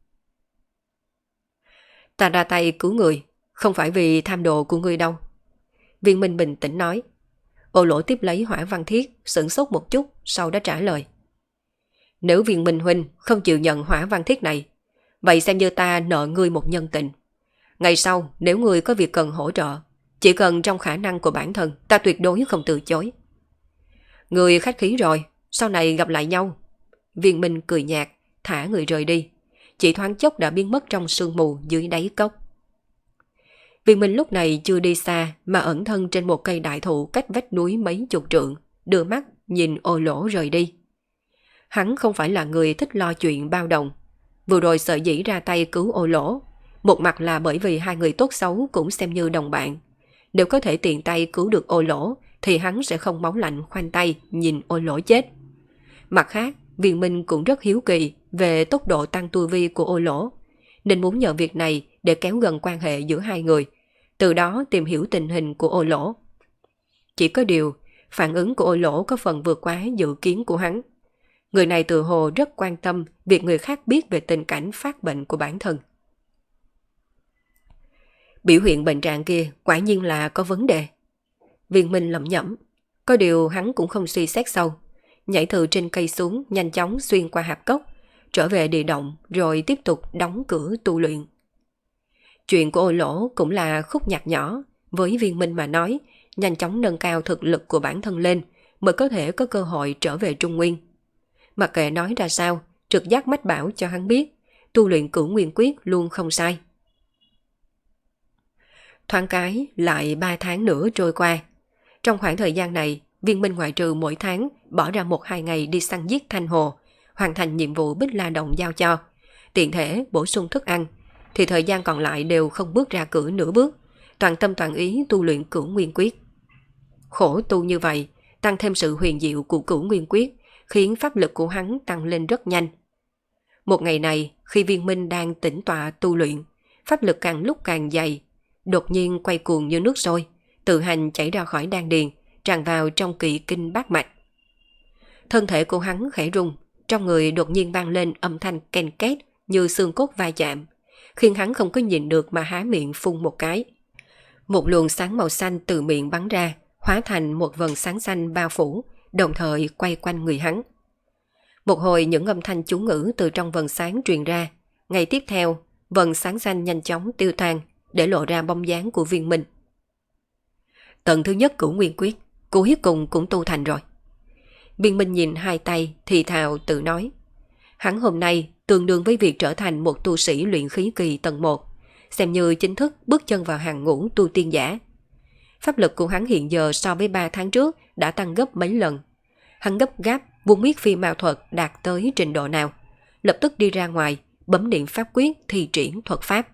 Ta ra tay cứu người, không phải vì tham đồ của ngươi đâu. Viên Minh bình tĩnh nói. Ô Lỗ tiếp lấy hỏa văn thiết, sửng sốt một chút, sau đó trả lời. Nếu Viên Minh huynh không chịu nhận hỏa văn thiết này, vậy xem như ta nợ ngươi một nhân tình. Ngày sau, nếu ngươi có việc cần hỗ trợ, chỉ cần trong khả năng của bản thân, ta tuyệt đối không từ chối. Ngươi khách khí rồi, sau này gặp lại nhau. Viên Minh cười nhạt, thả người rời đi. Chỉ thoáng chốc đã biến mất trong sương mù dưới đáy cốc. Viên Minh lúc này chưa đi xa mà ẩn thân trên một cây đại thụ cách vách núi mấy chục trượng, đưa mắt nhìn Ô Lỗ rời đi. Hắn không phải là người thích lo chuyện bao đồng. Vừa rồi sợ dĩ ra tay cứu Ô Lỗ, một mặt là bởi vì hai người tốt xấu cũng xem như đồng bạn. Nếu có thể tiện tay cứu được Ô Lỗ thì hắn sẽ không máu lạnh khoanh tay nhìn Ô Lỗ chết. Mặt khác, Viên Minh cũng rất hiếu kỳ về tốc độ tăng tu vi của Ô Lỗ, nên muốn nhờ việc này để kéo gần quan hệ giữa hai người, từ đó tìm hiểu tình hình của Ô Lỗ. Chỉ có điều, phản ứng của Ô Lỗ có phần vượt quá dự kiến của hắn. Người này tự hồ rất quan tâm việc người khác biết về tình cảnh phát bệnh của bản thân. Biểu hiện bệnh trạng kia quả nhiên là có vấn đề. Viên Minh lẩm nhẩm, có điều hắn cũng không suy xét sâu, nhảy từ trên cây xuống nhanh chóng xuyên qua hạp cốc, trở về địa động rồi tiếp tục đóng cửa tu luyện. Chuyện của Ô Lỗ cũng là khúc nhạc nhỏ, với Viên Minh mà nói, nhanh chóng nâng cao thực lực của bản thân lên mới có thể có cơ hội trở về Trung Nguyên. Mặc kệ nói ra sao, trực giác mách bảo cho hắn biết, tu luyện Cửu Nguyên Quyết luôn không sai. Thoáng cái lại 3 tháng nữa trôi qua. Trong khoảng thời gian này, Viên Minh ngoại trừ mỗi tháng bỏ ra 1-2 ngày đi săn giết Thanh Hồ, hoàn thành nhiệm vụ Bích La Động giao cho, tiện thể bổ sung thức ăn, thì thời gian còn lại đều không bước ra cửa nửa bước, toàn tâm toàn ý tu luyện Cửu Nguyên Quyết. Khổ tu như vậy, tăng thêm sự huyền diệu của Cửu Nguyên Quyết, khiến pháp lực của hắn tăng lên rất nhanh. Một ngày này, khi Viên Minh đang tĩnh tọa tu luyện, pháp lực càng lúc càng dày, đột nhiên quay cuồng như nước sôi, tự hành chảy ra khỏi đan điền, tràn vào trong kỵ kinh bát mạch. Thân thể của hắn khẽ rung, trong người đột nhiên vang lên âm thanh ken két như xương cốt va chạm, khiến hắn không có nhìn được mà há miệng phun một cái. Một luồng sáng màu xanh từ miệng bắn ra, hóa thành một vầng sáng xanh bao phủ, đồng thời quay quanh người hắn. Một hồi những âm thanh chú ngữ từ trong vầng sáng truyền ra, ngay tiếp theo, vầng sáng xanh nhanh chóng tiêu tan, để lộ ra bóng dáng của Viên Minh. Tầng thứ nhất Cửu Nguyên Quyết, cuối cùng cũng tu thành rồi. Viên Minh nhìn hai tay, thì thào tự nói. Hắn hôm nay tương đương với việc trở thành một tu sĩ luyện khí kỳ tầng 1, xem như chính thức bước chân vào hàng ngũ tu tiên giả. Pháp lực của hắn hiện giờ so với 3 tháng trước đã tăng gấp mấy lần. Hắn gấp gáp muốn biết phi mao thuật đạt tới trình độ nào, lập tức đi ra ngoài, bấm niệm pháp quyết thi triển thuật pháp.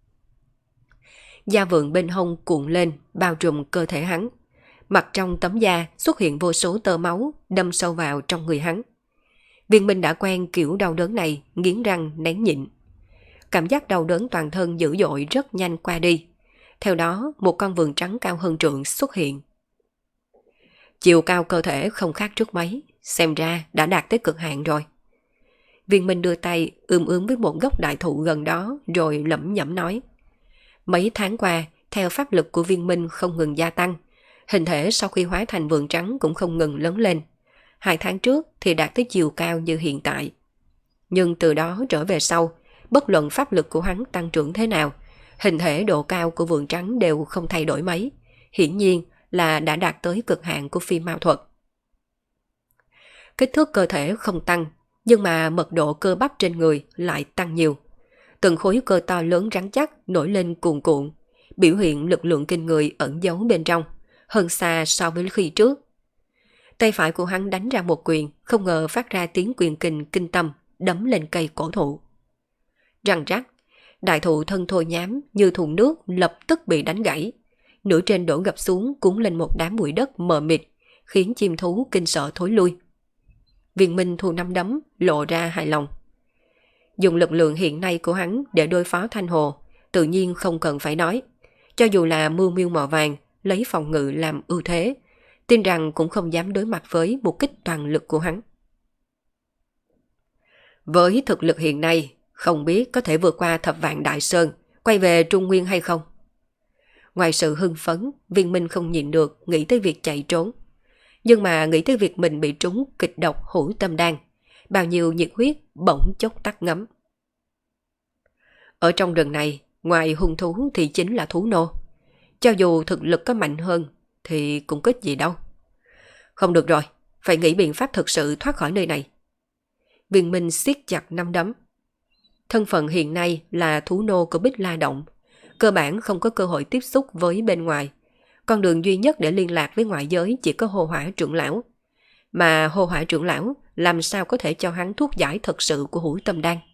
Da vượng bên hông cuộn lên, bao trùm cơ thể hắn. Mặt trong tấm da xuất hiện vô số tơ máu đâm sâu vào trong người hắn. Viên Minh đã quen kiểu đau đớn này, nghiến răng nén nhịn. cảm giác đau đớn toàn thân dữ dội rất nhanh qua đi. Theo đó, một con vượn trắng cao hơn trượng xuất hiện. Chiều cao cơ thể không khác trước mấy, xem ra đã đạt tới cực hạn rồi. Viên Minh đưa tay ưm với một gốc đại thụ gần đó rồi lẩm nhẩm nói. Mấy tháng qua, theo pháp lực của Viên Minh không ngừng gia tăng, hình thể sau khi hóa thành vượn trắng cũng không ngừng lớn lên. 2 tháng trước thì đạt tới chiều cao như hiện tại. Nhưng từ đó trở về sau, bất luận pháp lực của hắn tăng trưởng thế nào, hình thể độ cao của vượn trắng đều không thay đổi mấy. Hiển nhiên là đã đạt tới cực hạn của phi mao thuật. Kích thước cơ thể không tăng, nhưng mà mật độ cơ bắp trên người lại tăng nhiều. Từng khối cơ to lớn rắn chắc nổi lên cuồn cuộn, biểu hiện lực lượng kinh người ẩn giấu bên trong, hơn xa so với khi trước. Tay phải của hắn đánh ra một quyền, không ngờ phát ra tiếng quyền kình kinh tâm, đấm lên cây cổ thụ. Răng rắc, đại thụ thân thô nhám như thùng nước lập tức bị đánh gãy. Nửa trên đổ gập xuống cuốn lên một đám bụi đất mờ mịt, khiến chim thú kinh sợ thối lui. Viên Minh thu nắm đấm, lộ ra hài lòng. Dùng lực lượng hiện nay của hắn để đối phó Thanh Hồ, tự nhiên không cần phải nói. Cho dù là mưu miêu mỏ vàng, lấy phòng ngự làm ưu thế, tin rằng cũng không dám đối mặt với một kích toàn lực của hắn. Với thực lực hiện nay, không biết có thể vượt qua Thập Vạn Đại Sơn, quay về Trung Nguyên hay không? Ngoài sự hưng phấn, Viên Minh không nhịn được nghĩ tới việc chạy trốn. Nhưng mà nghĩ tới việc mình bị trúng kịch độc hữu tâm đan, bao nhiêu nhiệt huyết bỗng chốc tắt ngấm. Ở trong rừng này, ngoài hung thú thì chính là thú nô. Cho dù thực lực có mạnh hơn thì cũng có gì đâu. Không được rồi, phải nghĩ biện pháp thực sự thoát khỏi nơi này. Viên Minh siết chặt nắm đấm. Thân phận hiện nay là thú nô của Bích La Động, cơ bản không có cơ hội tiếp xúc với bên ngoài. Con đường duy nhất để liên lạc với ngoại giới chỉ có Hồ Hỏa trưởng lão. Mà Hồ Hỏa trưởng lão làm sao có thể cho hắn thuốc giải thật sự của hữu tâm đan?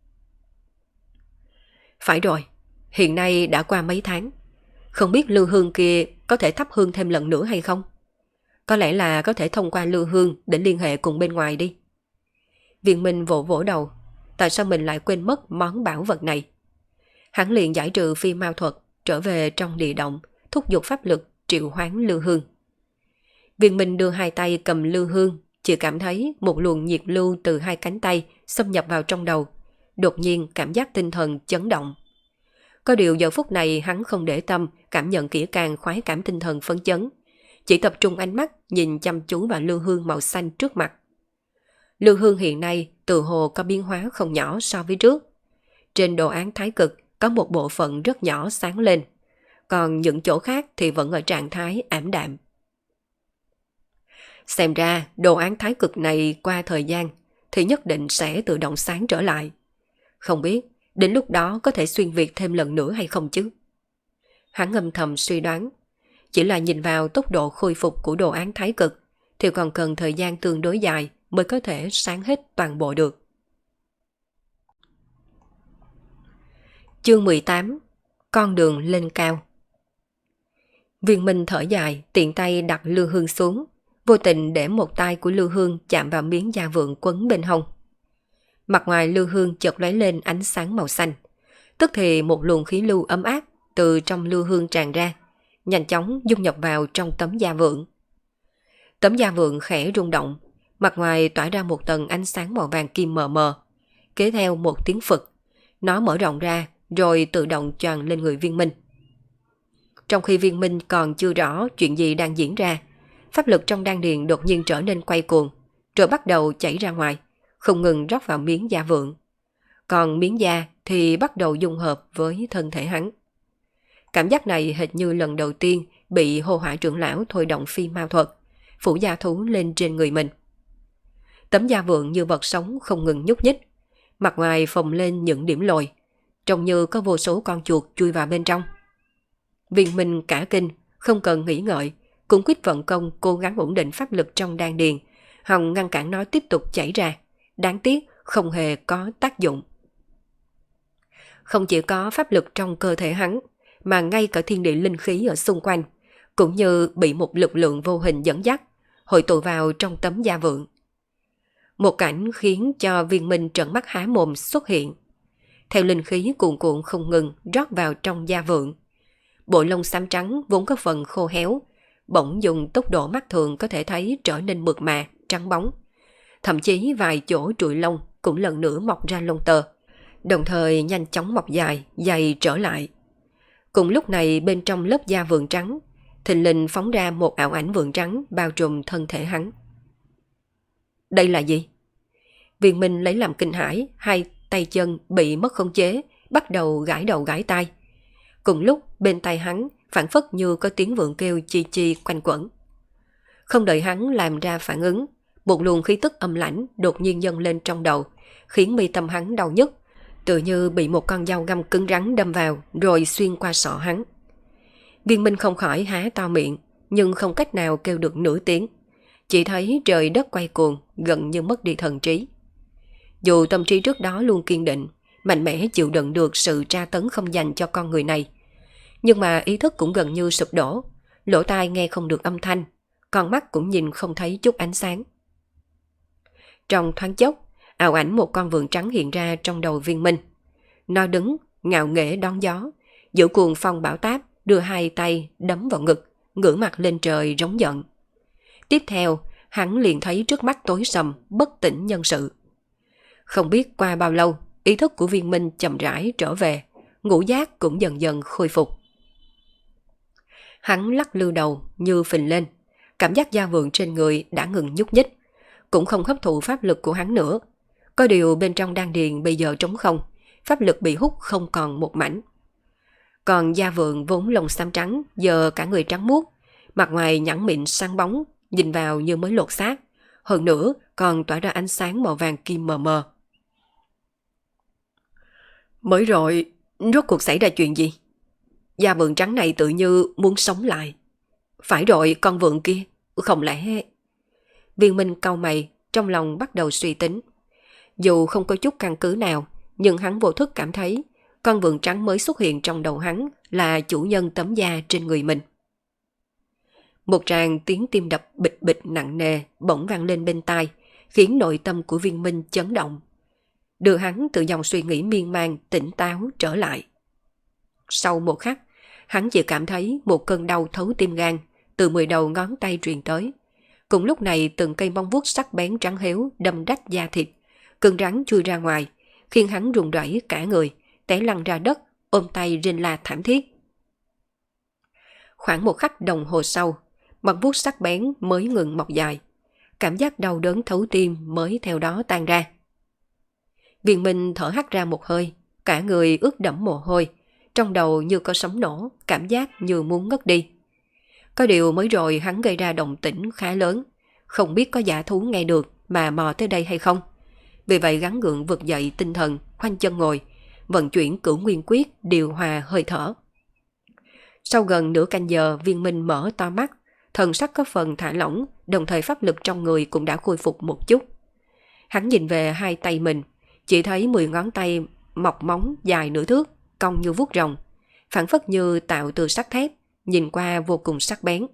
Phải rồi, hiện nay đã qua mấy tháng. Không biết lư hương kia có thể thắp hương thêm lần nữa hay không? Có lẽ là có thể thông qua lư hương để liên hệ cùng bên ngoài đi. Viên Minh vỗ vỗ đầu. Tại sao mình lại quên mất món bảo vật này? Hắn liền giải trừ phi mao thuật, trở về trong địa động, thúc giục pháp lực triệu hoán lư hương. Viên Minh đưa hai tay cầm lư hương, chỉ cảm thấy một luồng nhiệt lưu từ hai cánh tay xâm nhập vào trong đầu. Đột nhiên cảm giác tinh thần chấn động. Có điều giờ phút này hắn không để tâm cảm nhận kỹ càng khoái cảm tinh thần phấn chấn. Chỉ tập trung ánh mắt nhìn chăm chú vào lư hương màu xanh trước mặt. Lư hương hiện nay tự hồ có biến hóa không nhỏ so với trước. Trên đồ án thái cực có một bộ phận rất nhỏ sáng lên, còn những chỗ khác thì vẫn ở trạng thái ảm đạm. Xem ra đồ án thái cực này qua thời gian thì nhất định sẽ tự động sáng trở lại. Không biết đến lúc đó có thể xuyên việt thêm lần nữa hay không chứ? Hắn âm thầm suy đoán. Chỉ là nhìn vào tốc độ khôi phục của đồ án thái cực thì còn cần thời gian tương đối dài mới có thể sáng hết toàn bộ được. Chương 18. Con đường lên cao. Viên Minh thở dài, tiện tay đặt lư hương xuống, vô tình để một tay của lư hương chạm vào miếng da vượn quấn bên hông. Mặt ngoài lư hương chợt lóe lên ánh sáng màu xanh, tức thì một luồng khí lưu ấm áp từ trong lư hương tràn ra, nhanh chóng dung nhập vào trong tấm da vượn. Tấm da vượn khẽ rung động, mặt ngoài tỏa ra một tầng ánh sáng màu vàng kim mờ mờ. Kế theo một tiếng phực, nó mở rộng ra rồi tự động choàng lên người Viên Minh. Trong khi Viên Minh còn chưa rõ chuyện gì đang diễn ra, pháp lực trong đan điền đột nhiên trở nên quay cuồng, rồi bắt đầu chảy ra ngoài, không ngừng rót vào miếng da vượn. Còn miếng da thì bắt đầu dung hợp với thân thể hắn. Cảm giác này hệt như lần đầu tiên bị Hồ Hỏa trưởng lão thôi động phi mao thuật, phủ da thú lên trên người mình. Tấm da vượn như vật sống không ngừng nhúc nhích, mặt ngoài phồng lên những điểm lồi, trông như có vô số con chuột chui vào bên trong. Viên Minh cả kinh, không cần nghĩ ngợi, cũng quyết vận công cố gắng ổn định pháp lực trong đan điền, hòng ngăn cản nó tiếp tục chảy ra. Đáng tiếc không hề có tác dụng. Không chỉ có pháp lực trong cơ thể hắn, mà ngay cả thiên địa linh khí ở xung quanh cũng như bị một lực lượng vô hình dẫn dắt, hội tụ vào trong tấm da vượn. Một cảnh khiến cho Viên Minh trợn mắt há mồm xuất hiện. theo linh khí cuồn cuộn không ngừng rót vào trong da vượn. Bộ lông xám trắng vốn có phần khô héo, bỗng dùng tốc độ mắt thường có thể thấy trở nên mượt mà, trắng bóng. Thậm chí vài chỗ trụi lông cũng lần nữa mọc ra lông tơ, đồng thời nhanh chóng mọc dài, dày trở lại. Cùng lúc này bên trong lớp da vượn trắng, thình lình phóng ra một ảo ảnh vượn trắng bao trùm thân thể hắn. Đây là gì? Viên Minh lấy làm kinh hãi, hai tay chân bị mất khống chế, bắt đầu gãi đầu gãi tai. Cùng lúc bên tai hắn phảng phất như có tiếng vượn kêu chi chi quanh quẩn. Không đợi hắn làm ra phản ứng, một luồng khí tức âm lãnh đột nhiên dâng lên trong đầu, khiến mi tâm hắn đau nhức, tựa như bị một con dao găm cứng rắn đâm vào rồi xuyên qua sọ hắn. Viên Minh không khỏi há to miệng, nhưng không cách nào kêu được nửa tiếng. Chỉ thấy trời đất quay cuồng, gần như mất đi thần trí. Dù tâm trí trước đó luôn kiên định, mạnh mẽ chịu đựng được sự tra tấn không dành cho con người này, nhưng mà ý thức cũng gần như sụp đổ, lỗ tai nghe không được âm thanh, con mắt cũng nhìn không thấy chút ánh sáng. Trong thoáng chốc, ảo ảnh một con vượn trắng hiện ra trong đầu Viên Minh. Nó đứng, ngạo nghễ đón gió, giữa cuồng phong bão táp, đưa hai tay đấm vào ngực, ngửa mặt lên trời rống giận. Tiếp theo, hắn liền thấy trước mắt tối sầm, bất tỉnh nhân sự. Không biết qua bao lâu, ý thức của Viên Minh chậm rãi trở về, ngũ giác cũng dần dần khôi phục. Hắn lắc lư đầu như phình lên, cảm giác da vượn trên người đã ngừng nhúc nhích, cũng không hấp thụ pháp lực của hắn nữa. Có điều bên trong đan điền bây giờ trống không, pháp lực bị hút không còn một mảnh. Còn da vượn vốn lông xám trắng, giờ cả người trắng muốt, mặt ngoài nhẵn mịn sáng bóng, nhìn vào như mới lột xác, hơn nữa còn tỏa ra ánh sáng màu vàng kim mờ mờ. Mới rồi, rốt cuộc xảy ra chuyện gì? Da vượn trắng này tự như muốn sống lại. Phải rồi, con vượn kia, không lẽ... Viên Minh cau mày, trong lòng bắt đầu suy tính. Dù không có chút căn cứ nào, nhưng hắn vô thức cảm thấy con vượn trắng mới xuất hiện trong đầu hắn là chủ nhân tấm da trên người mình. Một tràng tiếng tim đập bịch bịch nặng nề bỗng vang lên bên tai, khiến nội tâm của Viên Minh chấn động, đưa hắn từ dòng suy nghĩ miên man tỉnh táo trở lại. Sau một khắc, hắn chỉ cảm thấy một cơn đau thấu tim gan từ 10 đầu ngón tay truyền tới. Cùng lúc này từng cây móng vuốt sắc bén trắng héo đâm rách da thịt, cơn rắn chui ra ngoài, khiến hắn run rẩy cả người, té lăn ra đất, ôm tay rên la thảm thiết. Khoảng một khắc đồng hồ sau, móng vuốt sắc bén mới ngừng mọc dài, cảm giác đau đớn thấu tim mới theo đó tan ra. Viên Minh thở hắt ra một hơi, cả người ướt đẫm mồ hôi, trong đầu như có sóng nổ, cảm giác như muốn ngất đi. Có điều mới rồi hắn gây ra động tĩnh khá lớn, không biết có dã thú nghe được mà mò tới đây hay không. Vì vậy gắng gượng vực dậy tinh thần, khoanh chân ngồi, vận chuyển Cửu Nguyên Quyết điều hòa hơi thở. Sau gần nửa canh giờ, Viên Minh mở to mắt, thần sắc có phần thả lỏng, đồng thời pháp lực trong người cũng đã khôi phục một chút. Hắn nhìn về hai tay mình, chỉ thấy 10 ngón tay mọc móng dài nửa thước, cong như vuốt rồng, phảng phất như tạo từ sắt thép, nhìn qua vô cùng sắc bén.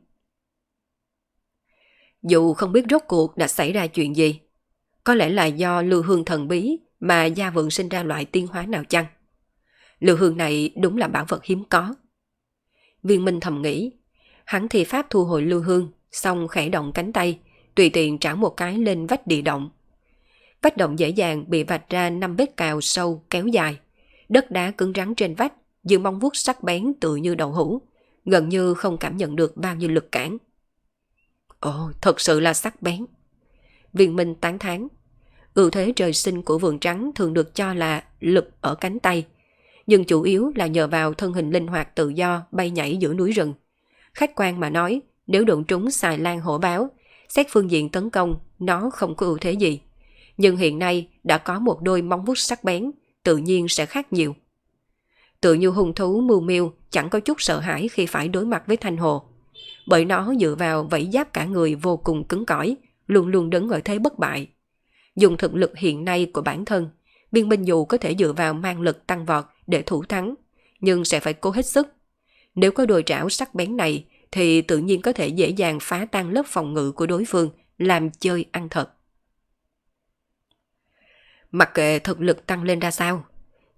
Dù không biết rốt cuộc đã xảy ra chuyện gì, có lẽ là do lưu hương thần bí mà da vượn sinh ra loại tiên hóa nào chăng? Lưu hương này đúng là bảo vật hiếm có. Viên Minh thầm nghĩ, hắn thì pháp thu hồi lưu hương, xong khẽ động cánh tay, tùy tiện trả một cái lên vách địa động. Vách động dễ dàng bị vạch ra 5 vết cào sâu kéo dài, đất đá cứng rắn trên vách, như móng vuốt sắc bén tựa như đậu hũ, gần như không cảm nhận được bao nhiêu lực cản. Ồ, thật sự là sắc bén. Viên Minh tán thán. Ưu thế trời sinh của vượn trắng thường được cho là lực ở cánh tay, nhưng chủ yếu là nhờ vào thân hình linh hoạt tự do bay nhảy giữa núi rừng. Khách quan mà nói, nếu đụng trúng xài lang hổ báo, xét phương diện tấn công, nó không có ưu thế gì. Nhưng hiện nay đã có một đôi móng vuốt sắc bén, tự nhiên sẽ khác nhiều. Tự như hung thú mưu miêu chẳng có chút sợ hãi khi phải đối mặt với Thanh Hồ, bởi nó dựa vào vảy giáp cả người vô cùng cứng cỏi, luôn luôn đứng ở thế bất bại. Dùng thực lực hiện nay của bản thân, Viên Minh dù có thể dựa vào mang lực tăng vọt để thủ thắng, nhưng sẽ phải cố hết sức. Nếu có đôi trảo sắc bén này thì tự nhiên có thể dễ dàng phá tan lớp phòng ngự của đối phương, làm chơi ăn thật. Mặc kệ thực lực tăng lên ra sao,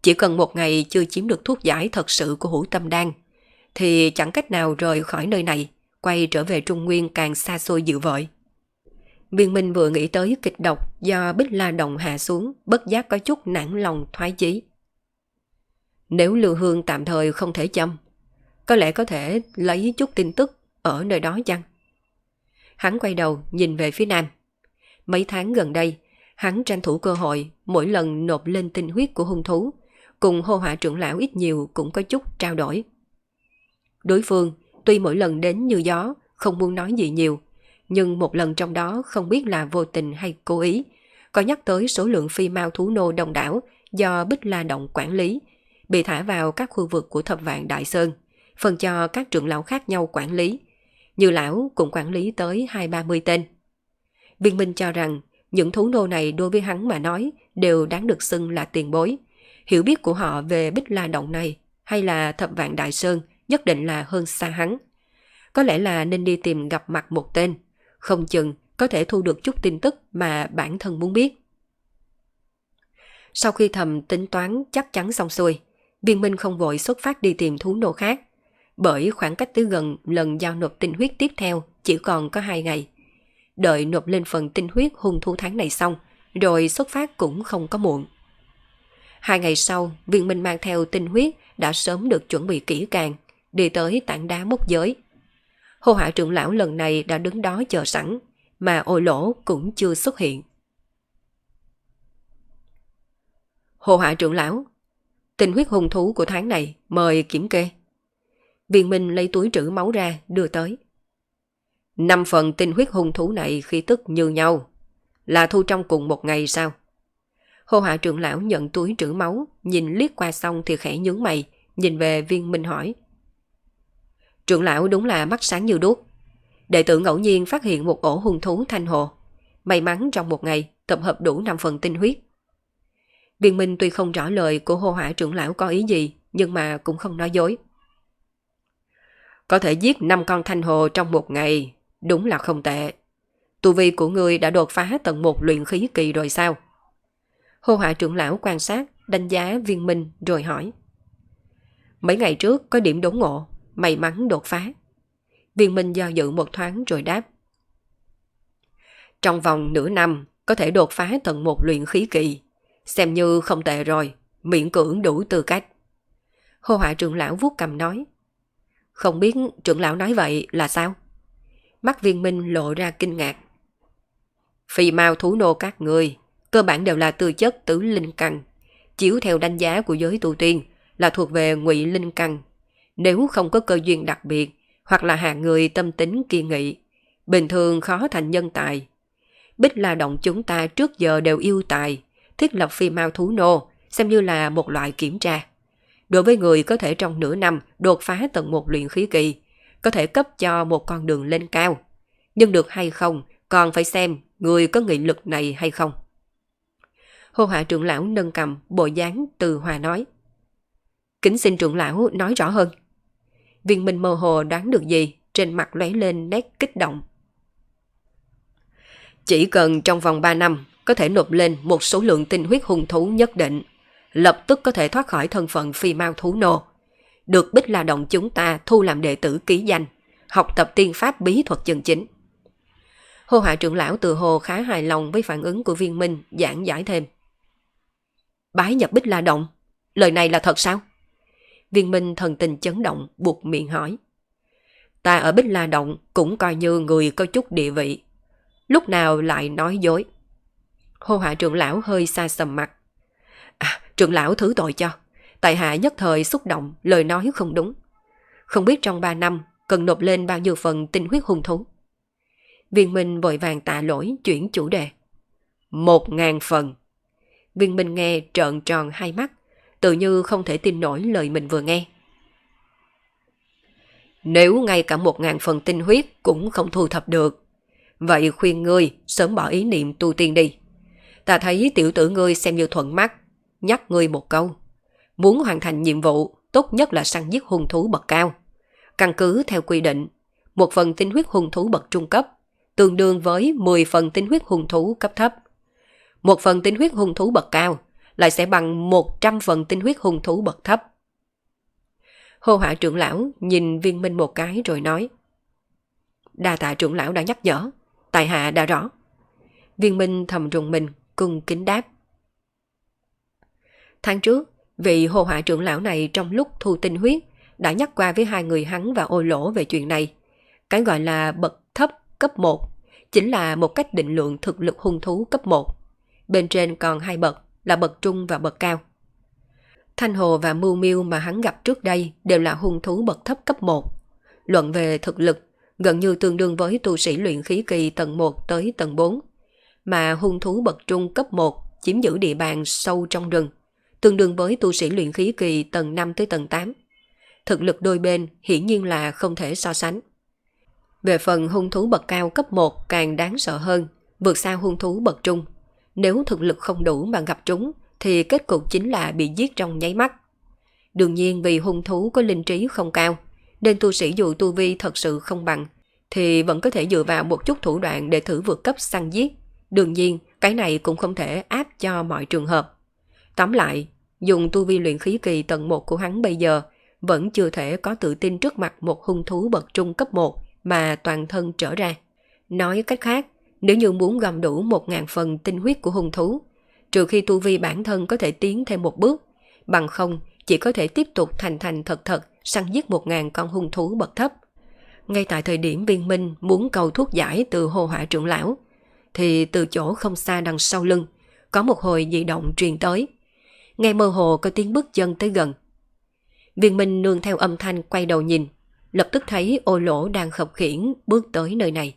Chỉ cần một ngày chưa chiếm được thuốc giải thật sự của Hữu Tâm Đan, thì chẳng cách nào rời khỏi nơi này, quay trở về Trung Nguyên càng xa xôi dữ vợi. Viên Minh vừa nghĩ tới kịch độc do Bích La Động hạ xuống, bất giác có chút nản lòng thoái chí. Nếu Lưu Hương tạm thời không thể châm, có lẽ có thể lấy chút tin tức ở nơi đó chăng? Hắn quay đầu nhìn về phía nam. Mấy tháng gần đây, hắn tranh thủ cơ hội mỗi lần nộp lên tinh huyết của hung thú, cùng Hô Hỏa trưởng lão ít nhiều cũng có chút trao đổi. Đối phương tuy mỗi lần đến như gió, không muốn nói gì nhiều, nhưng một lần trong đó không biết là vô tình hay cố ý, có nhắc tới số lượng phi mao thú nô đông đảo do Bích La Động quản lý, bị thả vào các khu vực của Thập Vạn Đại Sơn, phân cho các trưởng lão khác nhau quản lý. Như lão cũng quản lý tới 20-30 tên. Viên Minh cho rằng những thú nô này đối với hắn mà nói đều đáng được xưng là tiền bối. Hiểu biết của họ về Bích La Động này hay là Thập Vạn Đại Sơn nhất định là hơn xa hắn. Có lẽ là nên đi tìm gặp mặt một tên, không chừng có thể thu được chút tin tức mà bản thân muốn biết. Sau khi thầm tính toán chắc chắn xong xuôi, Viên Minh không vội xuất phát đi tìm thú nô khác, bởi khoảng cách tới gần lần giao nộp tinh huyết tiếp theo chỉ còn có 2 ngày. Đợi nộp lên phần tinh huyết hung thú tháng này xong, rồi xuất phát cũng không có muộn. 2 ngày sau, Viên Minh mang theo tinh huyết đã sớm được chuẩn bị kỹ càng, đi tới tảng đá mốc giới. Hô Hỏa trưởng lão lần này đã đứng đó chờ sẵn, mà Ôi Lỗ cũng chưa xuất hiện. Hô Hỏa trưởng lão, tinh huyết hung thú của tháng này mời kiểm kê. Viên Minh lấy túi trữ máu ra đưa tới. 5 phần tinh huyết hung thú này khí tức như nhau, là thu trong cùng một ngày sao? Hô Hỏa trưởng lão nhận túi trữ máu, nhìn liếc qua xong thì khẽ nhướng mày, nhìn về Viên Minh hỏi. Trưởng lão đúng là mắt sáng như đuốc. Đệ tử ngẫu nhiên phát hiện một ổ hung thú thanh hồ. May mắn trong một ngày tập hợp đủ 5 phần tinh huyết. Viên Minh tuy không rõ lời của Hô Hỏa trưởng lão có ý gì, nhưng mà cũng không nói dối. Có thể giết 5 con thanh hồ trong một ngày, đúng là không tệ. Tu vi của ngươi đã đột phá tầng 1 luyện khí kỳ rồi sao? Hô Hỏa trưởng lão quan sát, đánh giá Viên Minh rồi hỏi. Mấy ngày trước có điểm đốn ngộ, may mắn đột phá. Viên Minh do dự một thoáng rồi đáp. Trong vòng nửa năm có thể đột phá tầng 1 luyện khí kỳ, xem như không tệ rồi, miễn cưỡng đủ tư cách. Hô Hỏa trưởng lão vuốt cằm nói. Không biết trưởng lão nói vậy là sao? Mắt Viên Minh lộ ra kinh ngạc. Phi mao thú nô các người cơ bản đều là tư chất tứ linh căn, chiếu theo đánh giá của giới tu tiên là thuộc về ngụy linh căn. Nếu không có cơ duyên đặc biệt hoặc là hạng người tâm tính kiên nghị, bình thường khó thành nhân tài. Bích La Động chúng ta trước giờ đều yêu tài, thiết lập phi mao thú nô xem như là một loại kiểm tra. Đối với người có thể trong nửa năm đột phá tầng 1 luyện khí kỳ, có thể cấp cho một con đường lên cao. Nhưng được hay không còn phải xem người có nghị lực này hay không. Hô Hỏa trưởng lão nâng cầm bộ dáng từ hòa nói. Kính xin trưởng lão nói rõ hơn. Viên Minh mơ hồ đoán được gì, trên mặt lóe lên nét kích động. Chỉ cần trong vòng 3 năm có thể nộp lên một số lượng tinh huyết hung thú nhất định, lập tức có thể thoát khỏi thân phận phi mao thú nô, được Bích La Động chúng ta thu làm đệ tử ký danh, học tập tiên pháp bí thuật chân chính. Hô Hỏa trưởng lão tự hồ khá hài lòng với phản ứng của Viên Minh, giảng giải thêm. Bái nhập Bích La Động, lời này là thật sao? Viên Minh thần tình chấn động, buộc miệng hỏi. Ta ở Bích La Động cũng coi như người có chút địa vị, lúc nào lại nói dối? Hô Hỏa trưởng lão hơi xa sầm mặt. Trưởng lão thứ tội cho, tại hạ nhất thời xúc động, lời nói không đúng. Không biết trong 3 năm cần nộp lên bao nhiêu phần tinh huyết hung thú? Viên Minh vội vàng tạ lỗi chuyển chủ đề. 1000 phần. Viên Minh nghe trợn tròn hai mắt, tự như không thể tin nổi lời mình vừa nghe. Nếu ngay cả 1000 phần tinh huyết cũng không thu thập được, vậy khuyên ngươi sớm bỏ ý niệm tu tiên đi. Ta thấy tiểu tử ngươi xem như thuận mắt, nhắc ngươi một câu. Muốn hoàn thành nhiệm vụ, tốt nhất là săn giết hung thú bậc cao. Căn cứ theo quy định, 1 phần tinh huyết hung thú bậc trung cấp tương đương với 10 phần tinh huyết hung thú cấp thấp. 1 phần tinh huyết hung thú bậc cao lại sẽ bằng 100 phần tinh huyết hung thú bậc thấp. Hô Hỏa trưởng lão nhìn Viên Minh một cái rồi nói: đa tạ trưởng lão đã nhắc nhở, tại hạ đã rõ. Viên Minh thầm rùng mình, cung kính đáp. Tháng trước, vị Hô Hỏa trưởng lão này trong lúc thu tinh huyết đã nhắc qua với hai người hắn và Ô Lỗ về chuyện này. Cái gọi là bậc thấp cấp 1 chính là một cách định lượng thực lực hung thú cấp 1. Bên trên còn hai bậc là bậc trung và bậc cao. Thanh Hồ và Mưu Miêu mà hắn gặp trước đây đều là hung thú bậc thấp cấp 1. Luận về thực lực, gần như tương đương với tu sĩ luyện khí kỳ tầng 1 tới tầng 4. Mà hung thú bậc trung cấp 1 chiếm giữ địa bàn sâu trong rừng, tương đương với tu sĩ luyện khí kỳ tầng 5 tới tầng 8. Thực lực đôi bên hiển nhiên là không thể so sánh. Về phần hung thú bậc cao cấp 1 càng đáng sợ hơn, vượt xa hung thú bậc trung. Nếu thực lực không đủ mà gặp chúng thì kết cục chính là bị giết trong nháy mắt. Đương nhiên vì hung thú có linh trí không cao, nên tu sĩ dù tu vi thật sự không bằng thì vẫn có thể dựa vào một chút thủ đoạn để thử vượt cấp săn giết. Đương nhiên cái này cũng không thể áp cho mọi trường hợp. Tóm lại, dùng tu vi luyện khí kỳ tầng 1 của hắn bây giờ vẫn chưa thể có tự tin trước mặt một hung thú bậc trung cấp 1 mà toàn thân trở ra. Nói cách khác, nếu như muốn gom đủ 1.000 phần tinh huyết của hung thú, trừ khi tu vi bản thân có thể tiến thêm một bước, bằng không chỉ có thể tiếp tục thành thành thật thật săn giết 1.000 con hung thú bậc thấp. Ngay tại thời điểm Viên Minh muốn cầu thuốc giải từ Hô Hỏa trưởng lão, thì từ chỗ không xa đằng sau lưng có một hồi dị động truyền tới. Nghe mơ hồ có tiếng bước chân tới gần. Viên Minh nương theo âm thanh quay đầu nhìn, lập tức thấy Ô Lỗ đang khập khiễng bước tới nơi này.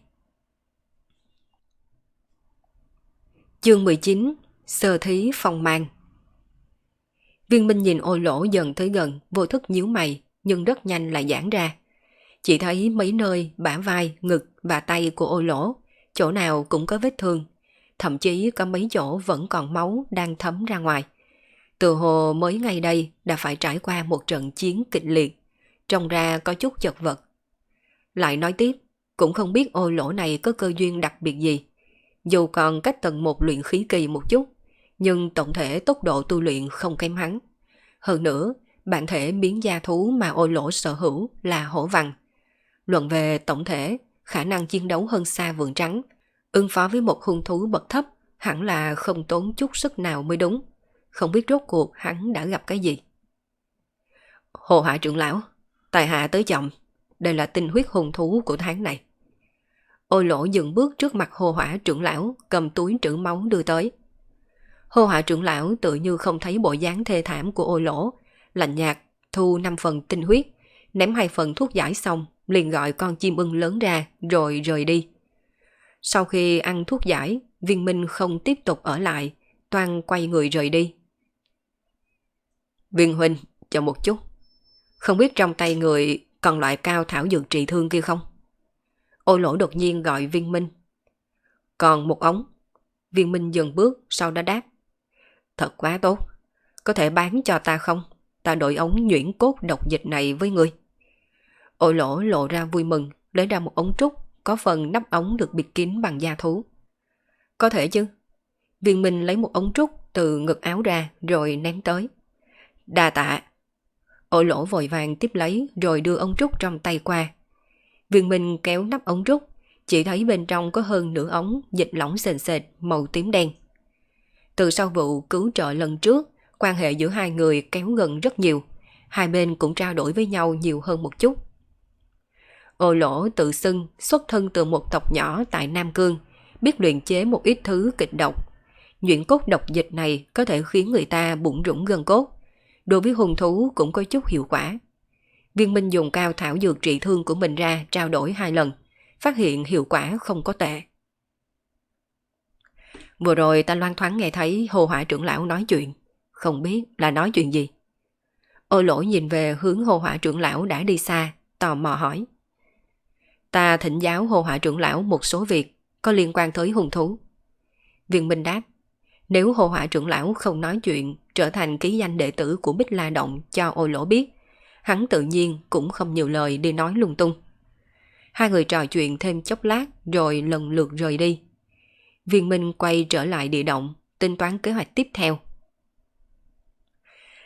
Chương 19: Sơ thí phong mang. Viên Minh nhìn Ô Lỗ dần tới gần, vô thức nhíu mày, nhưng rất nhanh lại giãn ra. Chỉ thấy mấy nơi bả vai, ngực và tay của Ô Lỗ, chỗ nào cũng có vết thương, thậm chí có mấy chỗ vẫn còn máu đang thấm ra ngoài. Từ hồ mới ngay đây đã phải trải qua một trận chiến kịch liệt, trông ra có chút chật vật. Lại nói tiếp, cũng không biết Ô Lỗ này có cơ duyên đặc biệt gì. Dù còn cách tầng 1 luyện khí kỳ một chút, nhưng tổng thể tốc độ tu luyện không kém hắn. Hơn nữa, bản thể biến gia thú mà Ô Lỗ sở hữu là hổ vằn. Luận về tổng thể, khả năng chiến đấu hơn xa Vượn Trắng. Ứng phó với một hung thú bậc thấp hẳn là không tốn chút sức nào mới đúng. Không biết rốt cuộc hắn đã gặp cái gì. Hồ Hạ trưởng lão, tài hạ tới chậm. Đây là tinh huyết hung thú của tháng này. Ô Lỗ dừng bước trước mặt Hồ Hỏa trưởng lão, cầm túi trữ máu đưa tới. Hồ Hỏa trưởng lão tự như không thấy bộ dáng thê thảm của Ô Lỗ, lạnh nhạt thu 5 phần tinh huyết, ném 2 phần thuốc giải xong, liền gọi con chim ưng lớn ra rồi rời đi. Sau khi ăn thuốc giải, Viên Minh không tiếp tục ở lại, toan quay người rời đi. Viên huynh, chờ một chút. Không biết trong tay người còn loại cao thảo dược trị thương kia không? Ô Lỗ đột nhiên gọi Viên Minh. Còn một ống. Viên Minh dừng bước, sau đó đáp. Thật quá tốt. Có thể bán cho ta không? Ta đổi ống nhuyễn cốt độc dịch này với ngươi. Ô Lỗ lộ ra vui mừng, lấy ra một ống trúc, có phần nắp ống được bịt kín bằng da thú. Có thể chứ. Viên Minh lấy một ống trúc từ ngực áo ra rồi ném tới. Đa tạ. Ô Lỗ vội vàng tiếp lấy rồi đưa ống trúc trong tay qua. Viên Minh kéo nắp ống trúc, chỉ thấy bên trong có hơn nửa ống dịch lỏng sền sệt màu tím đen. Từ sau vụ cứu trợ lần trước, quan hệ giữa hai người kéo gần rất nhiều. Hai bên cũng trao đổi với nhau nhiều hơn một chút. Ô Lỗ tự xưng xuất thân từ một tộc nhỏ tại Nam Cương, biết luyện chế một ít thứ kịch độc. Nhuyễn cốt độc dịch này có thể khiến người ta bụng rủng gân cốt. Đối với hung thú cũng có chút hiệu quả. Viên Minh dùng cao thảo dược trị thương của mình ra trao đổi 2 lần, phát hiện hiệu quả không có tệ. Vừa rồi ta loan thoáng nghe thấy Hồ Hỏa trưởng lão nói chuyện, không biết là nói chuyện gì. Ô Lỗ nhìn về hướng Hồ Hỏa trưởng lão đã đi xa, tò mò hỏi. Ta thỉnh giáo Hồ Hỏa trưởng lão một số việc có liên quan tới hung thú. Viên Minh đáp. Nếu Hồ Hỏa trưởng lão không nói chuyện, trở thành ký danh đệ tử của Bích La Động cho Ô Lỗ biết, hắn tự nhiên cũng không nhiều lời đi nói lung tung. Hai người trò chuyện thêm chốc lát rồi lần lượt rời đi. Viên Minh quay trở lại địa động, tính toán kế hoạch tiếp theo.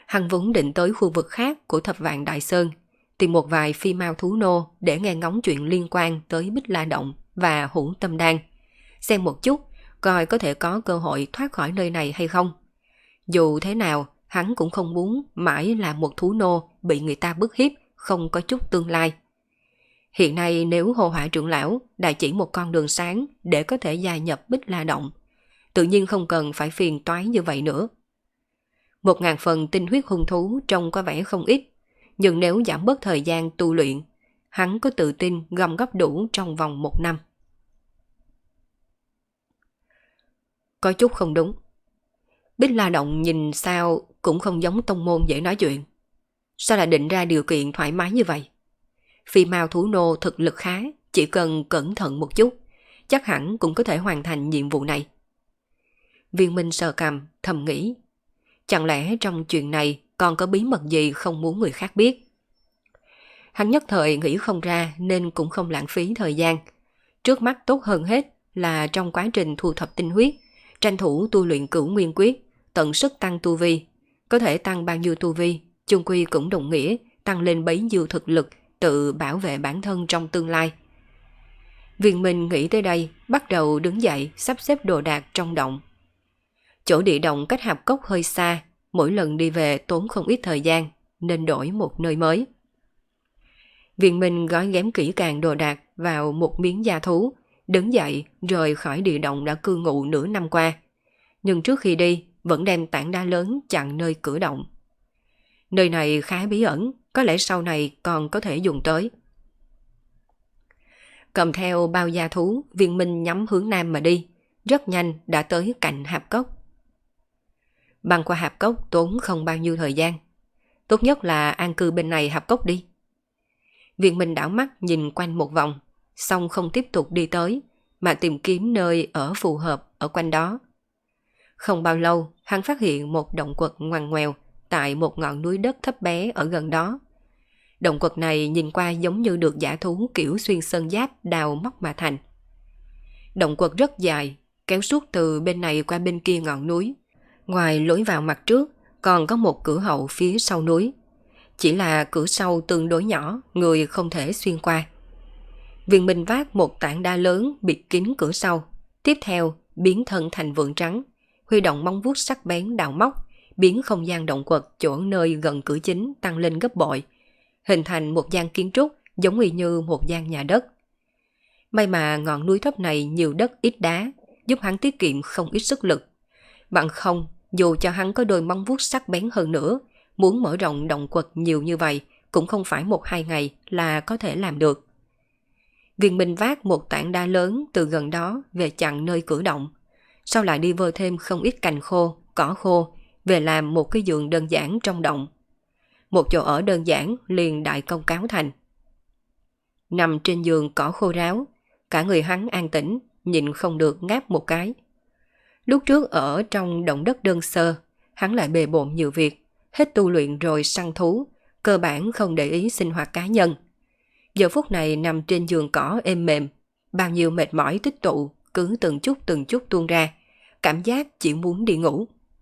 Hắn vốn định tới khu vực khác của Thập Vạn Đại Sơn, tìm một vài phi mao thú nô để nghe ngóng chuyện liên quan tới Bích La Động và Hữu Tâm Đan, xem một chút coi có thể có cơ hội thoát khỏi nơi này hay không. Dù thế nào, hắn cũng không muốn mãi là một thú nô bị người ta bức hiếp, không có chút tương lai. Hiện nay nếu Hồ Hỏa trưởng lão đã chỉ một con đường sáng để có thể gia nhập Bích La Động, tự nhiên không cần phải phiền toái như vậy nữa. 1000 phần tinh huyết hung thú trông có vẻ không ít, nhưng nếu giảm bớt thời gian tu luyện, hắn có tự tin gom góp đủ trong vòng 1 năm. Có chút không đúng. Bích La Động nhìn sao cũng không giống tông môn dễ nói chuyện. Sao lại định ra điều kiện thoải mái như vậy? Phi mao thú nô thực lực khá, chỉ cần cẩn thận một chút, chắc hẳn cũng có thể hoàn thành nhiệm vụ này. Viên Minh sờ cằm, thầm nghĩ. Chẳng lẽ trong chuyện này còn có bí mật gì không muốn người khác biết? Hắn nhất thời nghĩ không ra nên cũng không lãng phí thời gian. Trước mắt tốt hơn hết là trong quá trình thu thập tinh huyết, tranh thủ tu luyện Cửu Nguyên Quyết, tận sức tăng tu vi. Có thể tăng bao nhiêu tu vi, chung quy cũng đồng nghĩa tăng lên bấy nhiêu thực lực tự bảo vệ bản thân trong tương lai. Viên Minh nghĩ tới đây, bắt đầu đứng dậy sắp xếp đồ đạc trong động. Chỗ địa động cách hạp cốc hơi xa, mỗi lần đi về tốn không ít thời gian, nên đổi một nơi mới. Viên Minh gói ghém kỹ càng đồ đạc vào một miếng da thú, đứng dậy rời khỏi địa động đã cư ngụ nửa năm qua. Nhưng trước khi đi, vẫn đem tảng đá lớn chặn nơi cửa động. Nơi này khá bí ẩn, có lẽ sau này còn có thể dùng tới. Cầm theo bao da thú, Viên Minh nhắm hướng nam mà đi, rất nhanh đã tới cạnh hạp cốc. Băng qua hạp cốc tốn không bao nhiêu thời gian. Tốt nhất là an cư bên này hạp cốc đi. Viên Minh đảo mắt nhìn quanh một vòng, xong không tiếp tục đi tới, mà tìm kiếm nơi ở phù hợp ở quanh đó. Không bao lâu, hắn phát hiện một động quật ngoằn ngoèo tại một ngọn núi đất thấp bé ở gần đó. Động quật này nhìn qua giống như được dã thú kiểu xuyên sơn giáp đào móc mà thành. Động quật rất dài, kéo suốt từ bên này qua bên kia ngọn núi. Ngoài lối vào mặt trước, còn có một cửa hậu phía sau núi. Chỉ là cửa sau tương đối nhỏ, người không thể xuyên qua. Viên Minh vác một tảng đá lớn bịt kín cửa sau, tiếp theo biến thân thành vượn trắng, huy động móng vuốt sắc bén đào móc, biến không gian động quật chỗ nơi gần cửa chính tăng lên gấp bội, hình thành một gian kiến trúc giống như một gian nhà đất. May mà ngọn núi thấp này nhiều đất ít đá, giúp hắn tiết kiệm không ít sức lực. Bằng không, dù cho hắn có đôi móng vuốt sắc bén hơn nữa, muốn mở rộng động quật nhiều như vậy cũng không phải 1-2 ngày là có thể làm được. Viên Minh vác một tảng đá lớn từ gần đó về chặn nơi cửa động, sau lại đi vơ thêm không ít cành khô, cỏ khô về làm một cái giường đơn giản trong động. Một chỗ ở đơn giản liền đại công cáo thành. Nằm trên giường cỏ khô ráo, cả người hắn an tĩnh, nhìn không được ngáp một cái. Lúc trước ở trong động đất đơn sơ, hắn lại bề bộn nhiều việc, hết tu luyện rồi săn thú, cơ bản không để ý sinh hoạt cá nhân. Giờ phút này nằm trên giường cỏ êm mềm, bao nhiêu mệt mỏi tích tụ cứ từng chút tuôn ra, cảm giác chỉ muốn đi ngủ.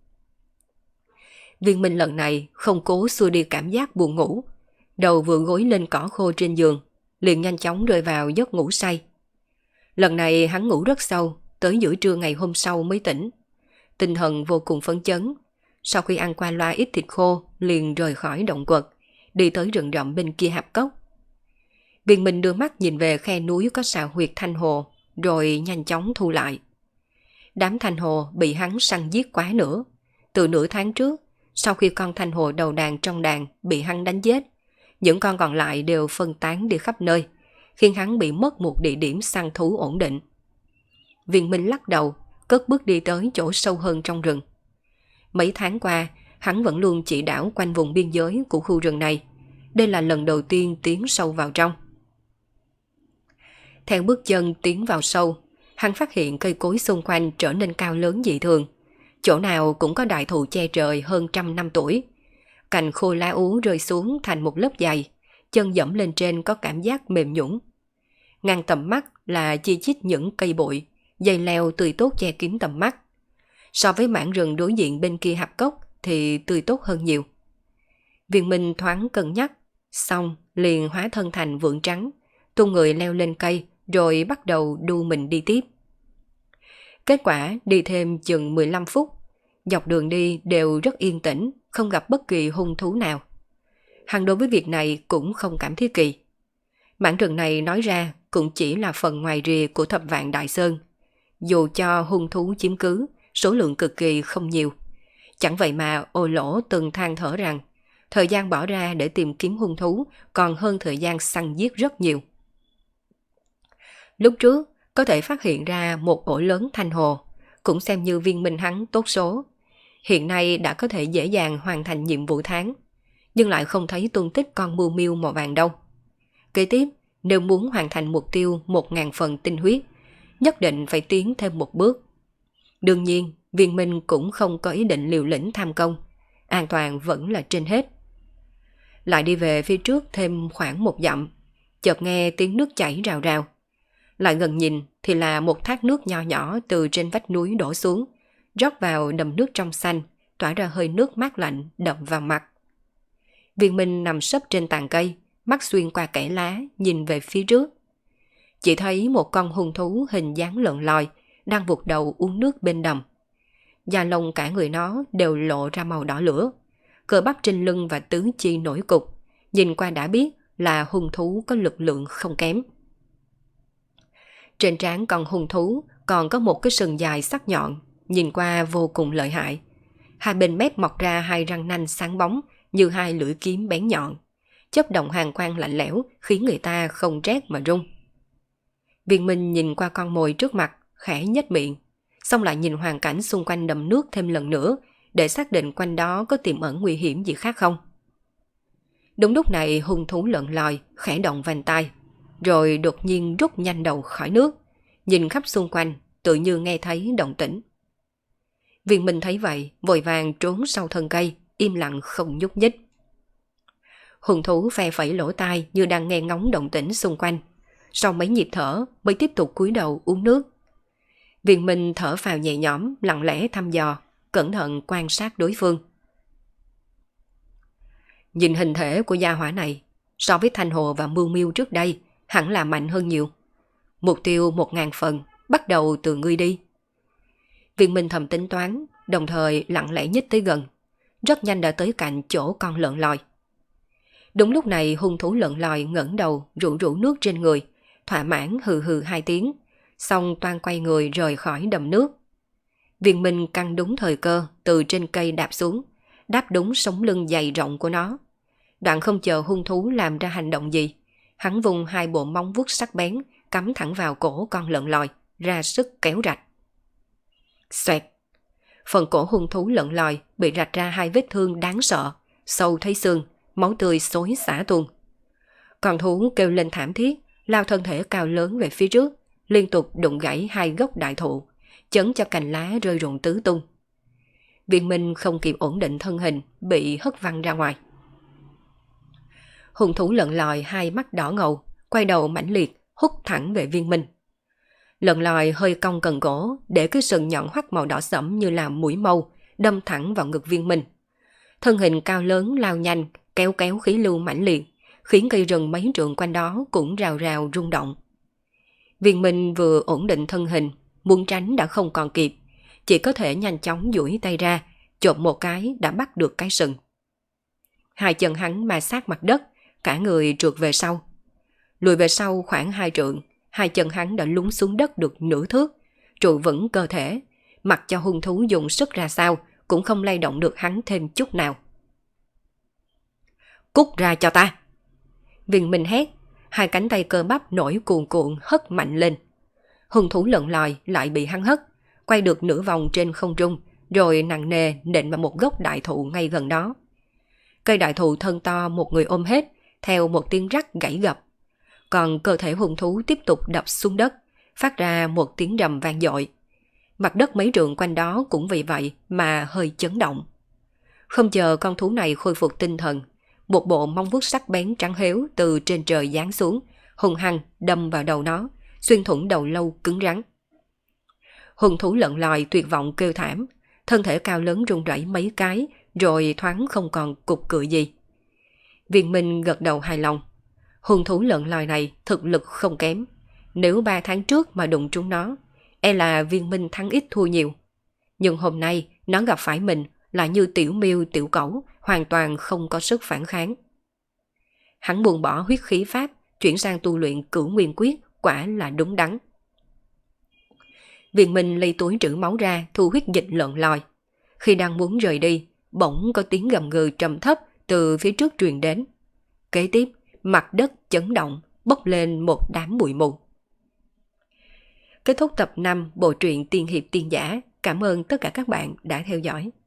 Viên Minh lần này không cố xua đi cảm giác buồn ngủ, đầu vừa gối lên cỏ khô trên giường, liền nhanh chóng rơi vào giấc ngủ say. Lần này hắn ngủ rất sâu, tới giữa trưa ngày hôm sau mới tỉnh. Tinh thần vô cùng phấn chấn. Sau khi ăn qua loa ít thịt khô, liền rời khỏi động quật, đi tới rừng rậm bên kia hạp cốc. Viên Minh đưa mắt nhìn về khe núi có sào huyệt thanh hồ, rồi nhanh chóng thu lại. Đám thanh hồ bị hắn săn giết quá nữa. Từ nửa tháng trước, sau khi con thanh hồ đầu đàn trong đàn bị hắn đánh chết, những con còn lại đều phân tán đi khắp nơi, khiến hắn bị mất một địa điểm săn thú ổn định. Viên Minh lắc đầu, cất bước đi tới chỗ sâu hơn trong rừng. Mấy tháng qua, hắn vẫn luôn chỉ đảo quanh vùng biên giới của khu rừng này. Đây là lần đầu tiên tiến sâu vào trong. Theo bước chân tiến vào sâu, hắn phát hiện cây cối xung quanh trở nên cao lớn dị thường. Chỗ nào cũng có đại thụ che trời hơn 100 năm tuổi. Cành khô lá úa rơi xuống thành một lớp dày, chân dẫm lên trên có cảm giác mềm nhũn. Ngang tầm mắt là chi chít những cây bụi, dây leo tươi tốt che kín tầm mắt. So với mảng rừng đối diện bên kia hạp cốc thì tươi tốt hơn nhiều. Viên Minh thoáng cân nhắc, xong liền hóa thân thành vượn trắng, tung người leo lên cây rồi bắt đầu đu mình đi tiếp. Kết quả đi thêm chừng 15 phút, dọc đường đi đều rất yên tĩnh, không gặp bất kỳ hung thú nào. Hắn đối với việc này cũng không cảm thấy kỳ. Mảng rừng này nói ra cũng chỉ là phần ngoài rìa của Thập Vạn Đại Sơn. Dù cho hung thú chiếm cứ, số lượng cực kỳ không nhiều. Chẳng vậy mà Ô Lỗ từng than thở rằng thời gian bỏ ra để tìm kiếm hung thú còn hơn thời gian săn giết rất nhiều. Lúc trước có thể phát hiện ra một ổ lớn thanh hồ, cũng xem như Viên Minh hắn tốt số. Hiện nay đã có thể dễ dàng hoàn thành nhiệm vụ tháng, nhưng lại không thấy tung tích con mưu miêu màu vàng đâu. Kế tiếp, nếu muốn hoàn thành mục tiêu 1.000 phần tinh huyết, nhất định phải tiến thêm một bước. Đương nhiên, Viên Minh cũng không có ý định liều lĩnh tham công, an toàn vẫn là trên hết. Lại đi về phía trước thêm khoảng 1 dặm, chợt nghe tiếng nước chảy rào rào. Lại gần nhìn thì là một thác nước nho nhỏ từ trên vách núi đổ xuống, rót vào đầm nước trong xanh, tỏa ra hơi nước mát lạnh đập vào mặt. Viên Minh nằm sấp trên tàn cây, mắt xuyên qua kẽ lá nhìn về phía trước. Chỉ thấy một con hung thú hình dáng lợn lòi đang vụt đầu uống nước bên đầm. Da lông cả người nó đều lộ ra màu đỏ lửa, cơ bắp trên lưng và tứ chi nổi cục, nhìn qua đã biết là hung thú có lực lượng không kém. Trên trán con hung thú còn có một cái sừng dài sắc nhọn, nhìn qua vô cùng lợi hại. Hai bên mép mọc ra hai răng nanh sáng bóng như hai lưỡi kiếm bén nhọn, chớp động hàn quang lạnh lẽo khiến người ta không rét mà run. Viên Minh nhìn qua con mồi trước mặt, khẽ nhếch miệng, xong lại nhìn hoàn cảnh xung quanh đầm nước thêm lần nữa để xác định quanh đó có tiềm ẩn nguy hiểm gì khác không. Đúng lúc này hung thú lợn lòi khẽ động vành tai, rồi đột nhiên rút nhanh đầu khỏi nước, nhìn khắp xung quanh tự như nghe thấy động tĩnh. Viên Minh thấy vậy vội vàng trốn sau thân cây, im lặng không nhúc nhích. Hung thú phe phẩy lỗ tai như đang nghe ngóng động tĩnh xung quanh, sau mấy nhịp thở mới tiếp tục cúi đầu uống nước. Viên Minh thở phào nhẹ nhõm, lặng lẽ thăm dò, cẩn thận quan sát đối phương. Nhìn hình thể của gia hỏa này, so với Thanh Hồ và Mưu Miêu trước đây, hẳn là mạnh hơn nhiều. Mục tiêu 1.000 phần, bắt đầu từ ngươi đi. Viên Minh thầm tính toán, đồng thời lặng lẽ nhích tới gần, rất nhanh đã tới cạnh chỗ con lợn lòi. Đúng lúc này hung thú lợn lòi ngẩng đầu rủ rủ nước trên người, thỏa mãn hừ hừ 2 tiếng, xong toan quay người rời khỏi đầm nước. Viên Minh căn đúng thời cơ từ trên cây đạp xuống, đáp đúng sống lưng dày rộng của nó. Đoạn không chờ hung thú làm ra hành động gì, hắn vùng 2 bộ móng vuốt sắc bén cắm thẳng vào cổ con lợn lòi, ra sức kéo rạch. Xoẹt! Phần cổ hung thú lợn lòi bị rạch ra 2 vết thương đáng sợ, sâu thấy xương, máu tươi xối xả tuôn. Con thú kêu lên thảm thiết, lao thân thể cao lớn về phía trước, liên tục đụng gãy 2 gốc đại thụ, chấn cho cành lá rơi rụng tứ tung. Viên Minh không kịp ổn định thân hình, bị hất văng ra ngoài. Hung thú lợn lòi 2 mắt đỏ ngầu, quay đầu mãnh liệt, hút thẳng về Viên Minh. Lợn lòi hơi cong cần cổ, để cái sừng nhọn hoắt màu đỏ sẫm như là mũi mâu, đâm thẳng vào ngực Viên Minh. Thân hình cao lớn lao nhanh, kéo kéo khí lưu mãnh liệt, khiến cây rừng mấy trượng quanh đó cũng rào rào rung động. Viên Minh vừa ổn định thân hình, muốn tránh đã không còn kịp, chỉ có thể nhanh chóng duỗi tay ra, chộp một cái đã bắt được cái sừng. 2 chân hắn ma sát mặt đất, cả người trượt về sau. Lùi về sau khoảng 2 trượng, 2 chân hắn đã lún xuống đất được nửa thước, trụ vững cơ thể, mặc cho hung thú dùng sức ra sao cũng không lay động được hắn thêm chút nào. Cút ra cho ta! Viên Minh hét, 2 cánh tay cơ bắp nổi cuồn cuộn hất mạnh lên. Hung thú lợn lòi lại bị hắn hất, quay được nửa vòng trên không trung, rồi nặng nề nện vào một gốc đại thụ ngay gần đó. Cây đại thụ thân to một người ôm hết, theo một tiếng rắc gãy gập. Còn cơ thể hung thú tiếp tục đập xuống đất, phát ra một tiếng rầm vang dội. Mặt đất mấy trượng quanh đó cũng vì vậy mà hơi chấn động. Không chờ con thú này khôi phục tinh thần, một bộ móng vuốt sắc bén trắng héo từ trên trời giáng xuống, hung hăng đâm vào đầu nó, xuyên thủng đầu lâu cứng rắn. Hung thú lợn lòi tuyệt vọng kêu thảm, thân thể cao lớn rung rẩy mấy cái, rồi thoáng không còn cục cự gì. Viên Minh gật đầu hài lòng. Hung thú lợn lòi này thực lực không kém. Nếu 3 tháng trước mà đụng trúng nó, e là Viên Minh thắng ít thua nhiều. Nhưng hôm nay nó gặp phải mình là như tiểu miêu tiểu cẩu, hoàn toàn không có sức phản kháng. Hắn buông bỏ huyết khí pháp, chuyển sang tu luyện Cửu Nguyên Quyết, quả là đúng đắn. Viên Minh lấy túi trữ máu ra thu huyết dịch lợn lòi. Khi đang muốn rời đi, bỗng có tiếng gầm gừ trầm thấp từ phía trước truyền đến. Kế tiếp, mặt đất chấn động, bốc lên một đám bụi mù. Kết thúc tập 5 bộ truyện Tiên Hiệp Tiên Giả. Cảm ơn tất cả các bạn đã theo dõi.